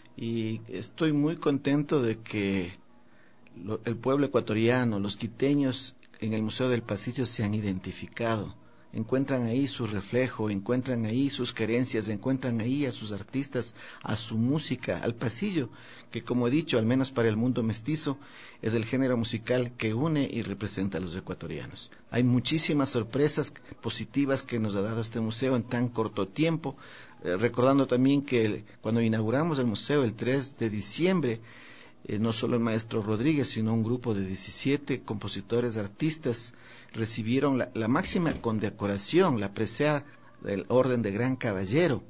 y estoy muy contento de que lo, el pueblo ecuatoriano, los quiteños en el Museo del Pasillo se han identificado. Encuentran ahí su reflejo, encuentran ahí sus querencias, encuentran ahí a sus artistas, a su música, al pasillo, que como he dicho, al menos para el mundo mestizo, es el género musical que une y representa a los ecuatorianos. Hay muchísimas sorpresas positivas que nos ha dado este museo en tan corto tiempo, eh, recordando también que el, cuando inauguramos el museo el tres de diciembre, Eh, no solo el maestro Rodríguez, sino un grupo de diecisiete compositores, artistas, recibieron la, la máxima condecoración, la presea del Orden de Gran Caballero.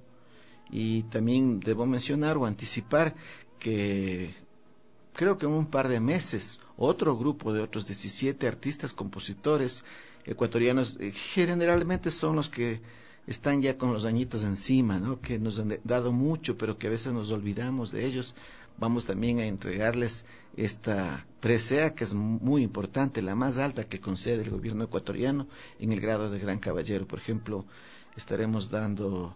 Y también debo mencionar o anticipar que creo que en un par de meses otro grupo de otros diecisiete artistas, compositores ecuatorianos, eh, generalmente son los que están ya con los añitos encima, ¿no? Que nos han dado mucho, pero que a veces nos olvidamos de ellos. Vamos también a entregarles esta presea que es muy importante, la más alta que concede el gobierno ecuatoriano en el grado de Gran Caballero. Por ejemplo, estaremos dando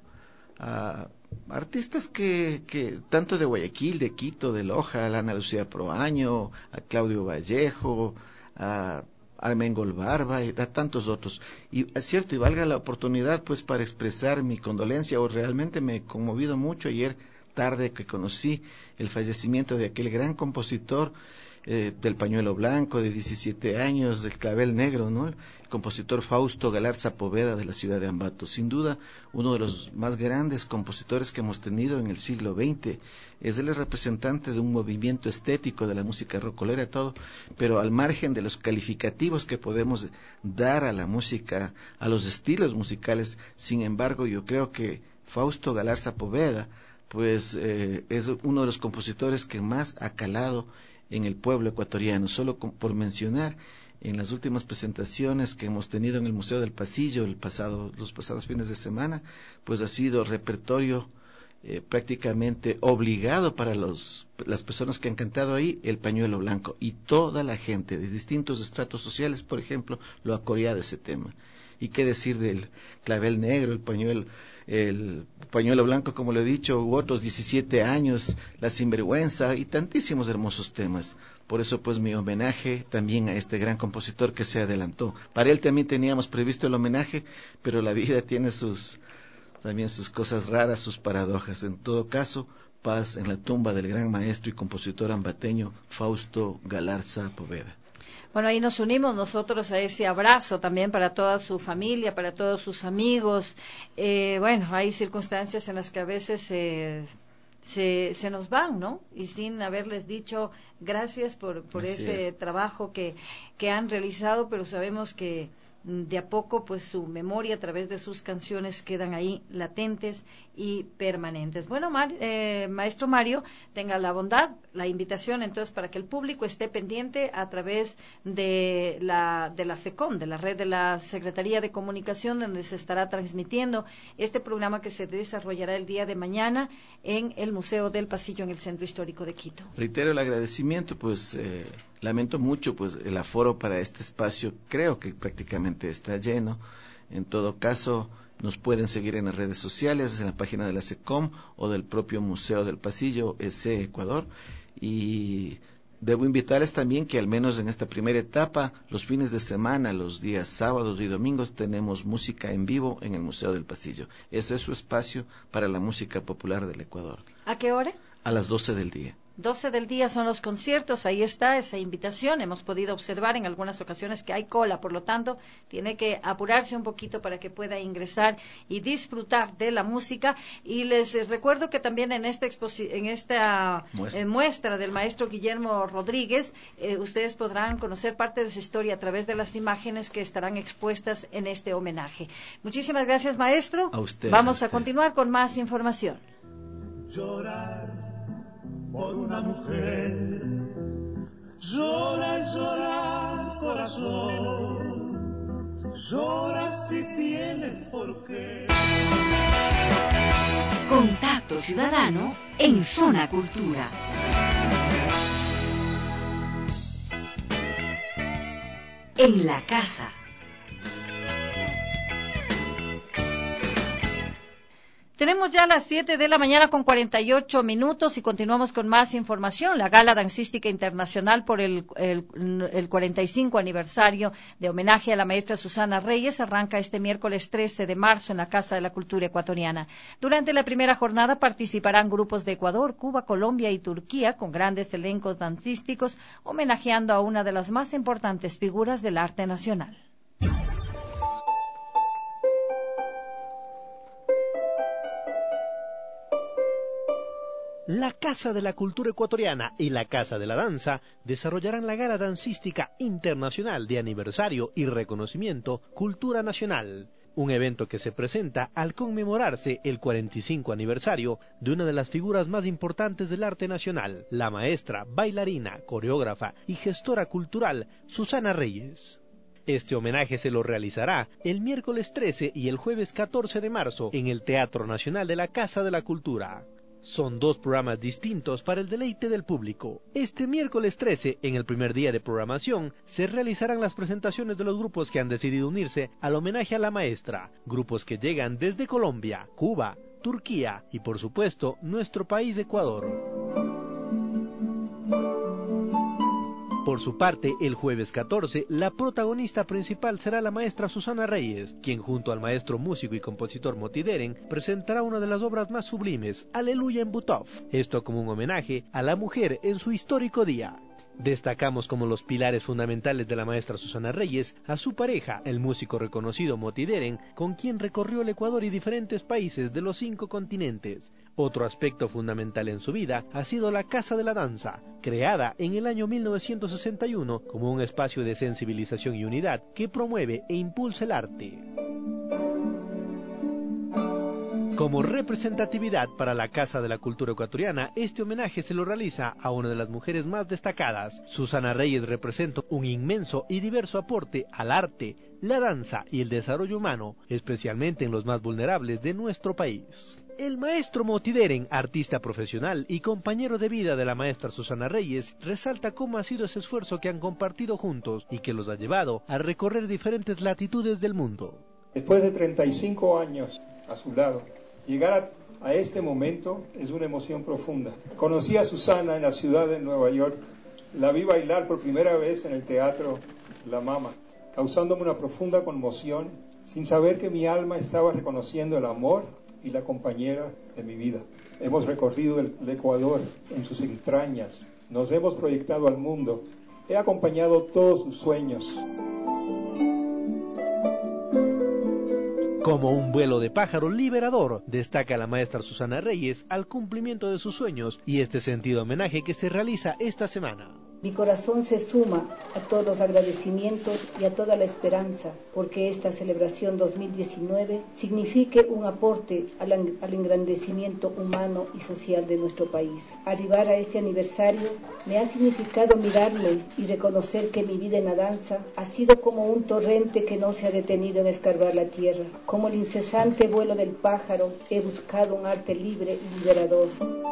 a artistas que, que tanto de Guayaquil, de Quito, de Loja, a Ana Lucía Proaño, a Claudio Vallejo, a Armengol Barba y a tantos otros. Y es cierto, y valga la oportunidad pues para expresar mi condolencia, o realmente me he conmovido mucho ayer tarde que conocí el fallecimiento de aquel gran compositor eh, del pañuelo blanco, de diecisiete años, del clavel negro, ¿no? El compositor Fausto Galarza Poveda, de la ciudad de Ambato. Sin duda, uno de los más grandes compositores que hemos tenido en el siglo veinte. Es él es representante de un movimiento estético de la música rocolera, todo, pero al margen de los calificativos que podemos dar a la música, a los estilos musicales. Sin embargo, yo creo que Fausto Galarza Poveda pues eh, es uno de los compositores que más ha calado en el pueblo ecuatoriano. Solo con, por mencionar, en las últimas presentaciones que hemos tenido en el Museo del Pasillo el pasado, los pasados fines de semana, pues ha sido repertorio eh, prácticamente obligado para los, las personas que han cantado ahí, el pañuelo blanco, y toda la gente de distintos estratos sociales, por ejemplo, lo ha coreado ese tema. Y qué decir del clavel negro, el pañuelo el pañuelo blanco, como lo he dicho, u otros diecisiete años, La Sinvergüenza y tantísimos hermosos temas. Por eso pues mi homenaje también a este gran compositor que se adelantó. Para él también teníamos previsto el homenaje, pero la vida tiene sus también sus cosas raras, sus paradojas. En todo caso, paz en la tumba del gran maestro y compositor ambateño Fausto Galarza Poveda. Bueno, ahí nos unimos nosotros a ese abrazo también para toda su familia, para todos sus amigos. Eh, bueno, hay circunstancias en las que a veces eh, se, se nos van, ¿no? Y sin haberles dicho gracias por, por ese es. trabajo que, que han realizado, pero sabemos que de a poco pues su memoria a través de sus canciones quedan ahí latentes y permanentes. Bueno, Mar, eh, maestro Mario, tenga la bondad, la invitación entonces para que el público esté pendiente a través de la de la SECOM, de la red de la Secretaría de Comunicación, donde se estará transmitiendo este programa que se desarrollará el día de mañana en el Museo del Pasillo en el Centro Histórico de Quito. Reitero el agradecimiento, pues eh, lamento mucho pues el aforo para este espacio, creo que prácticamente está lleno. En todo caso, nos pueden seguir en las redes sociales, en la página de la SECOM o del propio Museo del Pasillo, E C Ecuador. Y debo invitarles también que al menos en esta primera etapa, los fines de semana, los días sábados y domingos, tenemos música en vivo en el Museo del Pasillo. Ese es su espacio para la música popular del Ecuador. ¿A qué hora? A las doce del día. doce del día son los conciertos, ahí está esa invitación. Hemos podido observar en algunas ocasiones que hay cola, por lo tanto, tiene que apurarse un poquito para que pueda ingresar y disfrutar de la música. Y les eh, recuerdo que también en esta, en esta muestra. Eh, muestra del maestro Guillermo Rodríguez, eh, ustedes podrán conocer parte de su historia a través de las imágenes que estarán expuestas en este homenaje. Muchísimas gracias, maestro. A usted, Vamos a, a continuar con más información. Llorar por una mujer, llora y llora corazón, llora si tiene por qué. Contacto Ciudadano en Zona Cultura. En la casa. Tenemos ya las siete de la mañana con cuarenta y ocho minutos y continuamos con más información. La Gala Dancística Internacional por el, el, el cuarenta y cinco aniversario de homenaje a la maestra Susana Reyes arranca este miércoles trece de marzo en la Casa de la Cultura Ecuatoriana. Durante la primera jornada participarán grupos de Ecuador, Cuba, Colombia y Turquía con grandes elencos dancísticos homenajeando a una de las más importantes figuras del arte nacional. La Casa de la Cultura Ecuatoriana y la Casa de la Danza desarrollarán la Gala Dancística Internacional de Aniversario y Reconocimiento Cultura Nacional, un evento que se presenta al conmemorarse el cuarenta y cinco aniversario de una de las figuras más importantes del arte nacional, la maestra, bailarina, coreógrafa y gestora cultural Susana Reyes. Este homenaje se lo realizará el miércoles trece y el jueves catorce de marzo en el Teatro Nacional de la Casa de la Cultura. Son dos programas distintos para el deleite del público. Este miércoles trece, en el primer día de programación, se realizarán las presentaciones de los grupos que han decidido unirse al homenaje a la maestra, grupos que llegan desde Colombia, Cuba, Turquía y, por supuesto, nuestro país Ecuador. Por su parte, el jueves catorce, la protagonista principal será la maestra Susana Reyes, quien junto al maestro músico y compositor Moti Deren presentará una de las obras más sublimes, Aleluya en Butov, esto como un homenaje a la mujer en su histórico día. Destacamos como los pilares fundamentales de la maestra Susana Reyes a su pareja, el músico reconocido Moti Deren, con quien recorrió el Ecuador y diferentes países de los cinco continentes. Otro aspecto fundamental en su vida ha sido la Casa de la Danza, creada en el año mil novecientos sesenta y uno como un espacio de sensibilización y unidad que promueve e impulsa el arte. Como representatividad para la Casa de la Cultura Ecuatoriana, este homenaje se lo realiza a una de las mujeres más destacadas. Susana Reyes representa un inmenso y diverso aporte al arte, la danza y el desarrollo humano, especialmente en los más vulnerables de nuestro país. El maestro Moti Deren, artista profesional y compañero de vida de la maestra Susana Reyes, resalta cómo ha sido ese esfuerzo que han compartido juntos y que los ha llevado a recorrer diferentes latitudes del mundo. Después de treinta y cinco años a su lado, llegar a, a este momento es una emoción profunda. Conocí a Susana en la ciudad de Nueva York, la vi bailar por primera vez en el teatro La Mama, causándome una profunda conmoción, sin saber que mi alma estaba reconociendo el amor y la compañera de mi vida. Hemos recorrido el, el Ecuador en sus entrañas, nos hemos proyectado al mundo, he acompañado todos sus sueños. Como un vuelo de pájaro liberador, destaca la maestra Susana Reyes al cumplimiento de sus sueños y este sentido homenaje que se realiza esta semana. Mi corazón se suma a todos los agradecimientos y a toda la esperanza, porque esta celebración dos mil diecinueve signifique un aporte al, al engrandecimiento humano y social de nuestro país. Arribar a este aniversario me ha significado mirarme y reconocer que mi vida en la danza ha sido como un torrente que no se ha detenido en escarbar la tierra. Como el incesante vuelo del pájaro, he buscado un arte libre y liberador.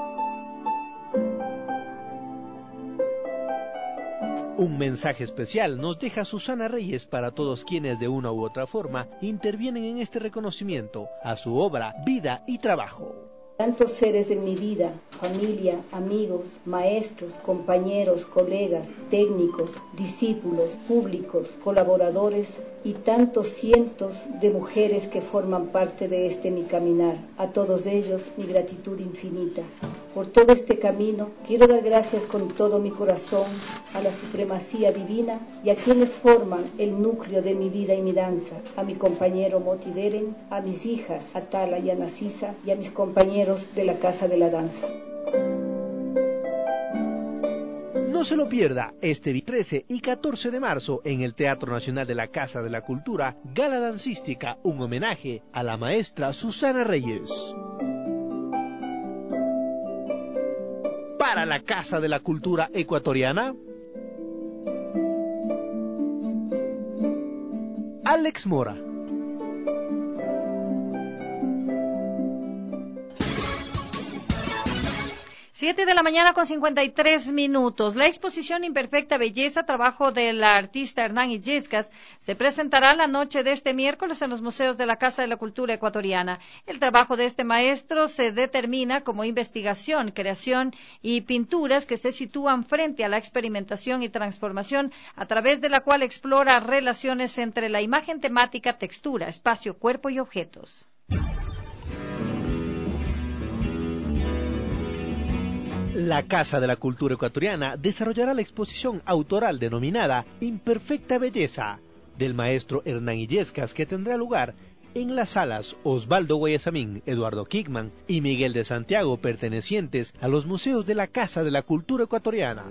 Un mensaje especial nos deja Susana Reyes para todos quienes de una u otra forma intervienen en este reconocimiento a su obra, vida y trabajo. Tantos seres en mi vida, familia, amigos, maestros, compañeros, colegas, técnicos, discípulos, públicos, colaboradores y tantos cientos de mujeres que forman parte de este mi caminar. A todos ellos mi gratitud infinita. Por todo este camino quiero dar gracias con todo mi corazón a la supremacía divina y a quienes forman el núcleo de mi vida y mi danza, a mi compañero Moti Deren, a mis hijas Atala y Anasisa y a mis compañeros de la Casa de la Danza. No se lo pierda este trece y catorce de marzo en el Teatro Nacional de la Casa de la Cultura, Gala Dancística, un homenaje a la maestra Susana Reyes. Para la Casa de la Cultura Ecuatoriana, Alex Mora. Siete de la mañana con cincuenta y tres minutos. La exposición Imperfecta Belleza, trabajo del artista Hernán Illescas, se presentará la noche de este miércoles en los museos de la Casa de la Cultura Ecuatoriana. El trabajo de este maestro se determina como investigación, creación y pinturas que se sitúan frente a la experimentación y transformación, a través de la cual explora relaciones entre la imagen temática, textura, espacio, cuerpo y objetos. La Casa de la Cultura Ecuatoriana desarrollará la exposición autoral denominada Imperfecta Belleza, del maestro Hernán Illescas, que tendrá lugar en las salas Osvaldo Guayasamín, Eduardo Kickman y Miguel de Santiago, pertenecientes a los museos de la Casa de la Cultura Ecuatoriana.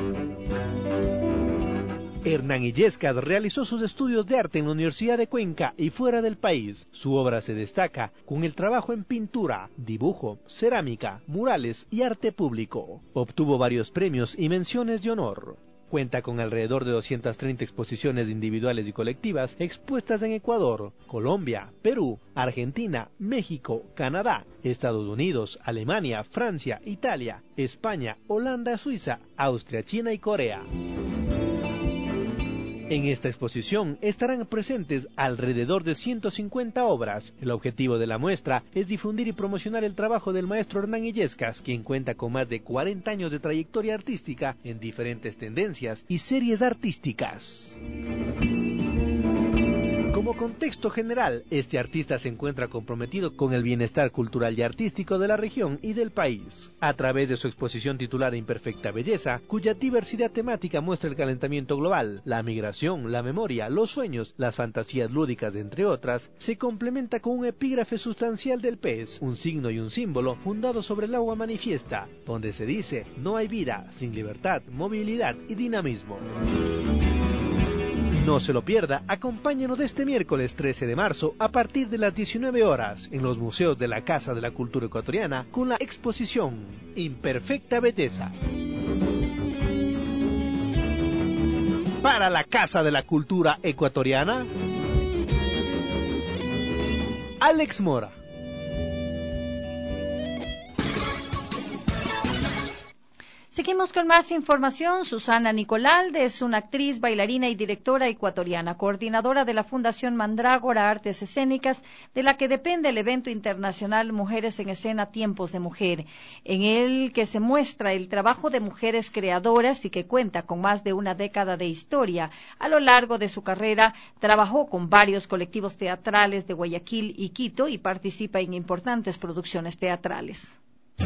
Hernán Illescas realizó sus estudios de arte en la Universidad de Cuenca y fuera del país. Su obra se destaca con el trabajo en pintura, dibujo, cerámica, murales y arte público. Obtuvo varios premios y menciones de honor. Cuenta con alrededor de doscientas treinta exposiciones individuales y colectivas expuestas en Ecuador, Colombia, Perú, Argentina, México, Canadá, Estados Unidos, Alemania, Francia, Italia, España, Holanda, Suiza, Austria, China y Corea. En esta exposición estarán presentes alrededor de ciento cincuenta obras. El objetivo de la muestra es difundir y promocionar el trabajo del maestro Hernán Illescas, quien cuenta con más de cuarenta años de trayectoria artística en diferentes tendencias y series artísticas. Como contexto general, este artista se encuentra comprometido con el bienestar cultural y artístico de la región y del país, a través de su exposición titulada Imperfecta Belleza, cuya diversidad temática muestra el calentamiento global, la migración, la memoria, los sueños, las fantasías lúdicas, entre otras, se complementa con un epígrafe sustancial del pez, un signo y un símbolo fundado sobre el agua manifiesta, donde se dice: no hay vida sin libertad, movilidad y dinamismo. No se lo pierda, acompáñenos este miércoles trece de marzo a partir de las diecinueve horas en los museos de la Casa de la Cultura Ecuatoriana con la exposición Imperfecta Belleza. Para la Casa de la Cultura Ecuatoriana, Alex Mora. Seguimos con más información. Susana Nicolalde es una actriz, bailarina y directora ecuatoriana, coordinadora de la Fundación Mandrágora Artes Escénicas, de la que depende el evento internacional Mujeres en Escena Tiempos de Mujer, en el que se muestra el trabajo de mujeres creadoras y que cuenta con más de una década de historia. A lo largo de su carrera trabajó con varios colectivos teatrales de Guayaquil y Quito y participa en importantes producciones teatrales.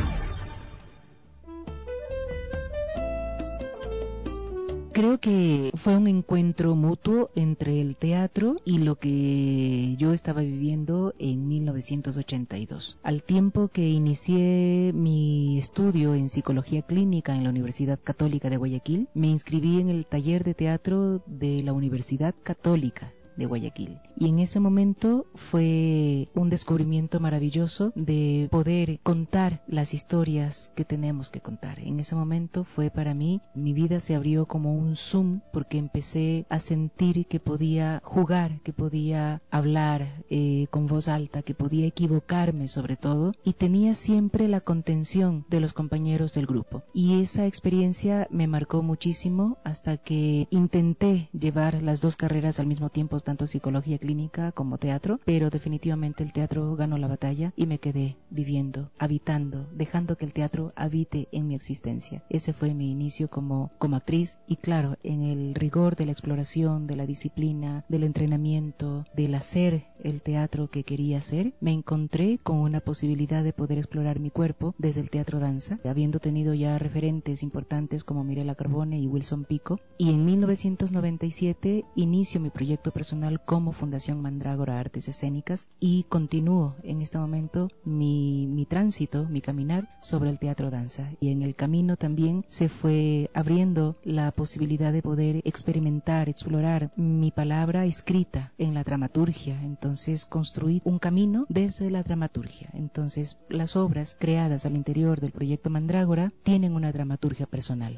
Creo que fue un encuentro mutuo entre el teatro y lo que yo estaba viviendo en mil novecientos ochenta y dos. Al tiempo que inicié mi estudio en psicología clínica en la Universidad Católica de Guayaquil, me inscribí en el taller de teatro de la Universidad Católica de Guayaquil. Y en ese momento fue un descubrimiento maravilloso de poder contar las historias que tenemos que contar. En ese momento fue para mí, mi vida se abrió como un zoom porque empecé a sentir que podía jugar, que podía hablar eh, con voz alta, que podía equivocarme sobre todo, y tenía siempre la contención de los compañeros del grupo. Y esa experiencia me marcó muchísimo hasta que intenté llevar las dos carreras al mismo tiempo, tanto psicología clínica como teatro, pero definitivamente el teatro ganó la batalla y me quedé viviendo, habitando, dejando que el teatro habite en mi existencia. Ese fue mi inicio como, como actriz, y claro, en el rigor de la exploración, de la disciplina, del entrenamiento, del hacer el teatro que quería hacer, me encontré con una posibilidad de poder explorar mi cuerpo desde el teatro danza, habiendo tenido ya referentes importantes como Mirela Carbone y Wilson Pico, y en mil novecientos noventa y siete inicio mi proyecto personal como Fundación Mandrágora Artes Escénicas y continúo en este momento mi, mi tránsito, mi caminar sobre el teatro danza. Y en el camino también se fue abriendo la posibilidad de poder experimentar, explorar mi palabra escrita en la dramaturgia. Entonces construí un camino desde la dramaturgia. Entonces las obras creadas al interior del proyecto Mandrágora tienen una dramaturgia personal.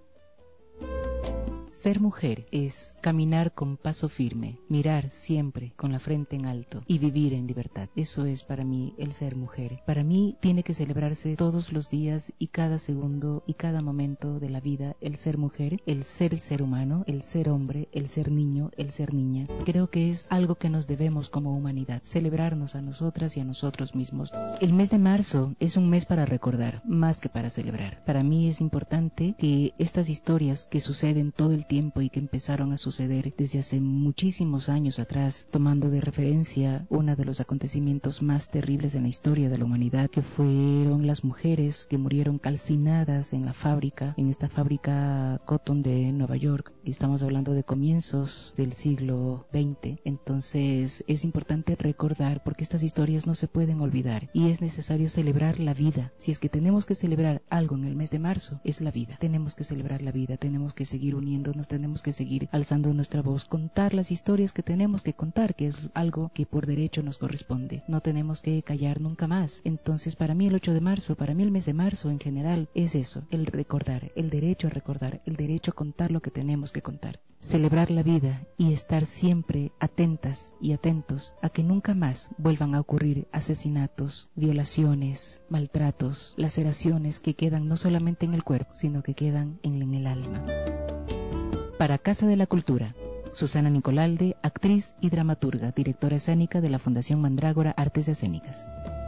Ser mujer es caminar con paso firme, mirar siempre con la frente en alto y vivir en libertad. Eso es para mí el ser mujer. Para mí tiene que celebrarse todos los días y cada segundo y cada momento de la vida el ser mujer, el ser ser humano, el ser hombre, el ser niño, el ser niña. Creo que es algo que nos debemos como humanidad, celebrarnos a nosotras y a nosotros mismos. El mes de marzo es un mes para recordar, más que para celebrar. Para mí es importante que estas historias que suceden todo el tiempo y que empezaron a suceder desde hace muchísimos años atrás, tomando de referencia uno de los acontecimientos más terribles en la historia de la humanidad, que fueron las mujeres que murieron calcinadas en la fábrica, en esta fábrica Cotton de Nueva York. Estamos hablando de comienzos del siglo veinte. Entonces es importante recordar, porque estas historias no se pueden olvidar y es necesario celebrar la vida. Si es que tenemos que celebrar algo en el mes de marzo, es la vida. Tenemos que celebrar la vida, tenemos que seguir uniendo haciendo, nos tenemos que seguir alzando nuestra voz, contar las historias que tenemos que contar, que es algo que por derecho nos corresponde. No tenemos que callar nunca más. Entonces, para mí el ocho de marzo, para mí el mes de marzo en general, es eso, el recordar, el derecho a recordar, el derecho a contar lo que tenemos que contar. Celebrar la vida y estar siempre atentas y atentos a que nunca más vuelvan a ocurrir asesinatos, violaciones, maltratos, laceraciones que quedan no solamente en el cuerpo, sino que quedan en, en el alma. Para Casa de la Cultura, Susana Nicolalde, actriz y dramaturga, directora escénica de la Fundación Mandrágora Artes Escénicas.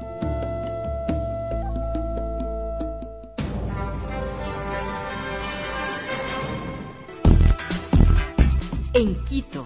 En Quito.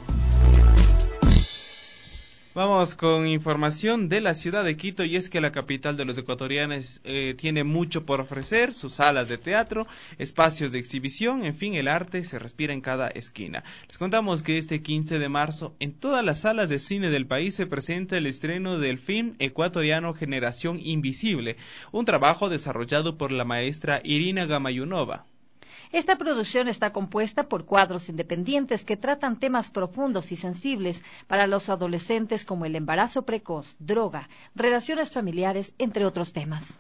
Vamos con información de la ciudad de Quito, y es que la capital de los ecuatorianos eh, tiene mucho por ofrecer, sus salas de teatro, espacios de exhibición, en fin, el arte se respira en cada esquina. Les contamos que este quince de marzo en todas las salas de cine del país se presenta el estreno del film ecuatoriano Generación Invisible, un trabajo desarrollado por la maestra Irina Gamayunova. Esta producción está compuesta por cuadros independientes que tratan temas profundos y sensibles para los adolescentes como el embarazo precoz, droga, relaciones familiares, entre otros temas.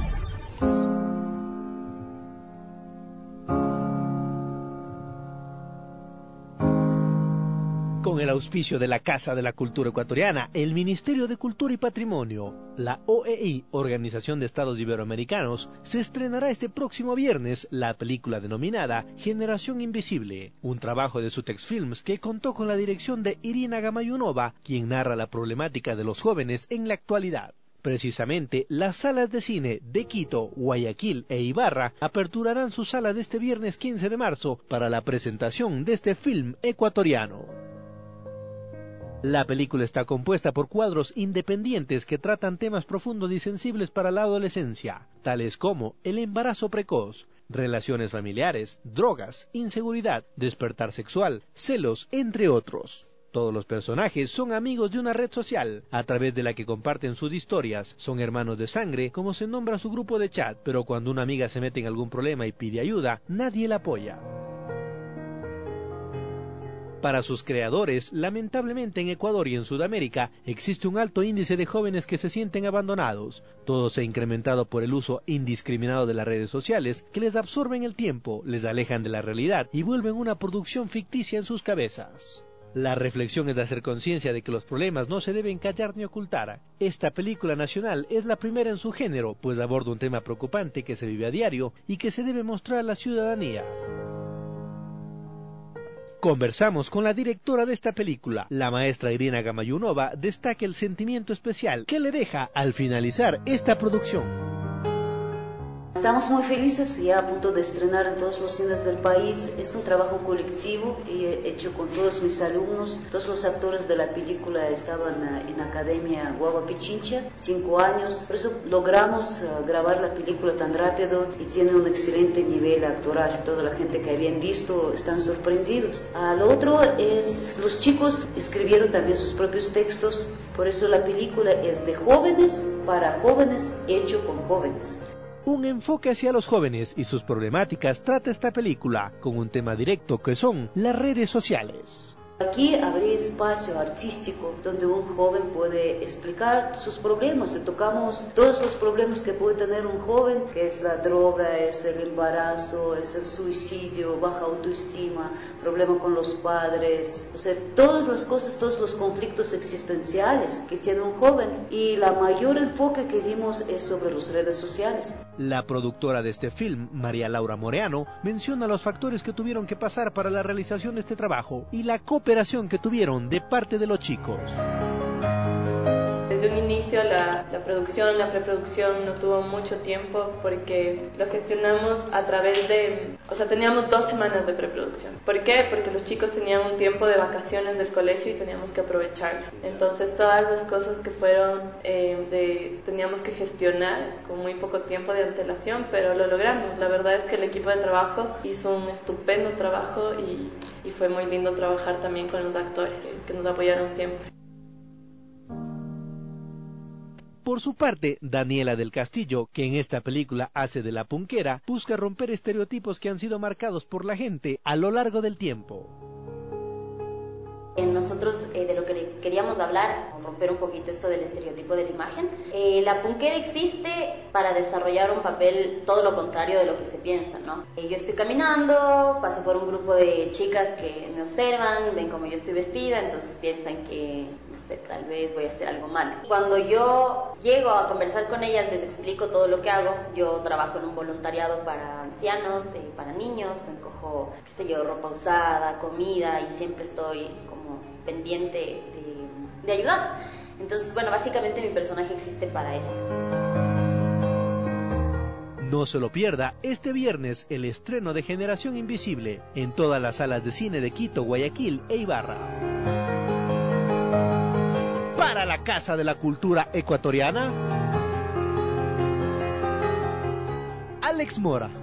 Con el auspicio de la Casa de la Cultura Ecuatoriana, el Ministerio de Cultura y Patrimonio, la O E I, Organización de Estados Iberoamericanos, se estrenará este próximo viernes la película denominada Generación Invisible, un trabajo de Sutex Films que contó con la dirección de Irina Gamayunova, quien narra la problemática de los jóvenes en la actualidad. Precisamente, las salas de cine de Quito, Guayaquil e Ibarra aperturarán sus salas este viernes quince de marzo para la presentación de este film ecuatoriano. La película está compuesta por cuadros independientes que tratan temas profundos y sensibles para la adolescencia, tales como el embarazo precoz, relaciones familiares, drogas, inseguridad, despertar sexual, celos, entre otros. Todos los personajes son amigos de una red social, a través de la que comparten sus historias, son hermanos de sangre, como se nombra su grupo de chat, pero cuando una amiga se mete en algún problema y pide ayuda, nadie la apoya. Para sus creadores, lamentablemente en Ecuador y en Sudamérica existe un alto índice de jóvenes que se sienten abandonados. Todo se ha incrementado por el uso indiscriminado de las redes sociales que les absorben el tiempo, les alejan de la realidad y vuelven una producción ficticia en sus cabezas. La reflexión es de hacer conciencia de que los problemas no se deben callar ni ocultar. Esta película nacional es la primera en su género, pues aborda un tema preocupante que se vive a diario y que se debe mostrar a la ciudadanía. Conversamos con la directora de esta película. La maestra Irina Gamayunova destaca el sentimiento especial que le deja al finalizar esta producción. Estamos muy felices, ya a punto de estrenar en todos los cines del país. Es un trabajo colectivo y hecho con todos mis alumnos. Todos los actores de la película estaban en la Academia Guagua Pichincha, cinco años. Por eso logramos grabar la película tan rápido y tiene un excelente nivel actoral. Toda la gente que habían visto están sorprendidos. Ah, lo otro es, los chicos escribieron también sus propios textos. Por eso la película es de jóvenes para jóvenes, hecho con jóvenes. Un enfoque hacia los jóvenes y sus problemáticas trata esta película, con un tema directo que son las redes sociales. Aquí habría espacio artístico donde un joven puede explicar sus problemas. Tocamos todos los problemas que puede tener un joven, que es la droga, es el embarazo, es el suicidio, baja autoestima, problema con los padres, o sea, todas las cosas, todos los conflictos existenciales que tiene un joven. Y la mayor enfoque que dimos es sobre las redes sociales. La productora de este film, María Laura Moreano, menciona los factores que tuvieron que pasar para la realización de este trabajo y la cooperación que tuvieron de parte de los chicos. Desde un inicio la, la producción, la preproducción no tuvo mucho tiempo porque lo gestionamos a través de, o sea, teníamos dos semanas de preproducción. ¿Por qué? Porque los chicos tenían un tiempo de vacaciones del colegio y teníamos que aprovecharlo. Entonces todas las cosas que fueron, eh, de, teníamos que gestionar con muy poco tiempo de antelación, pero lo logramos. La verdad es que el equipo de trabajo hizo un estupendo trabajo y, y fue muy lindo trabajar también con los actores que nos apoyaron siempre. Por su parte, Daniela del Castillo, que en esta película hace de la punquera, busca romper estereotipos que han sido marcados por la gente a lo largo del tiempo. Nosotros eh, de lo que queríamos hablar, romper un poquito esto del estereotipo de la imagen. Eh, la punquera existe para desarrollar un papel todo lo contrario de lo que se piensa, ¿no? Eh, yo estoy caminando, paso por un grupo de chicas que me observan, ven cómo yo estoy vestida, entonces piensan que, no sé, tal vez voy a hacer algo mal. Cuando yo llego a conversar con ellas, les explico todo lo que hago. Yo trabajo en un voluntariado para ancianos, eh, para niños, encojo, qué sé yo, ropa usada, comida, y siempre estoy como pendiente de, de ayudar. Entonces, bueno, básicamente mi personaje existe para eso. No se lo pierda este viernes el estreno de Generación Invisible en todas las salas de cine de Quito, Guayaquil e Ibarra. Para la Casa de la Cultura Ecuatoriana, Alex Mora.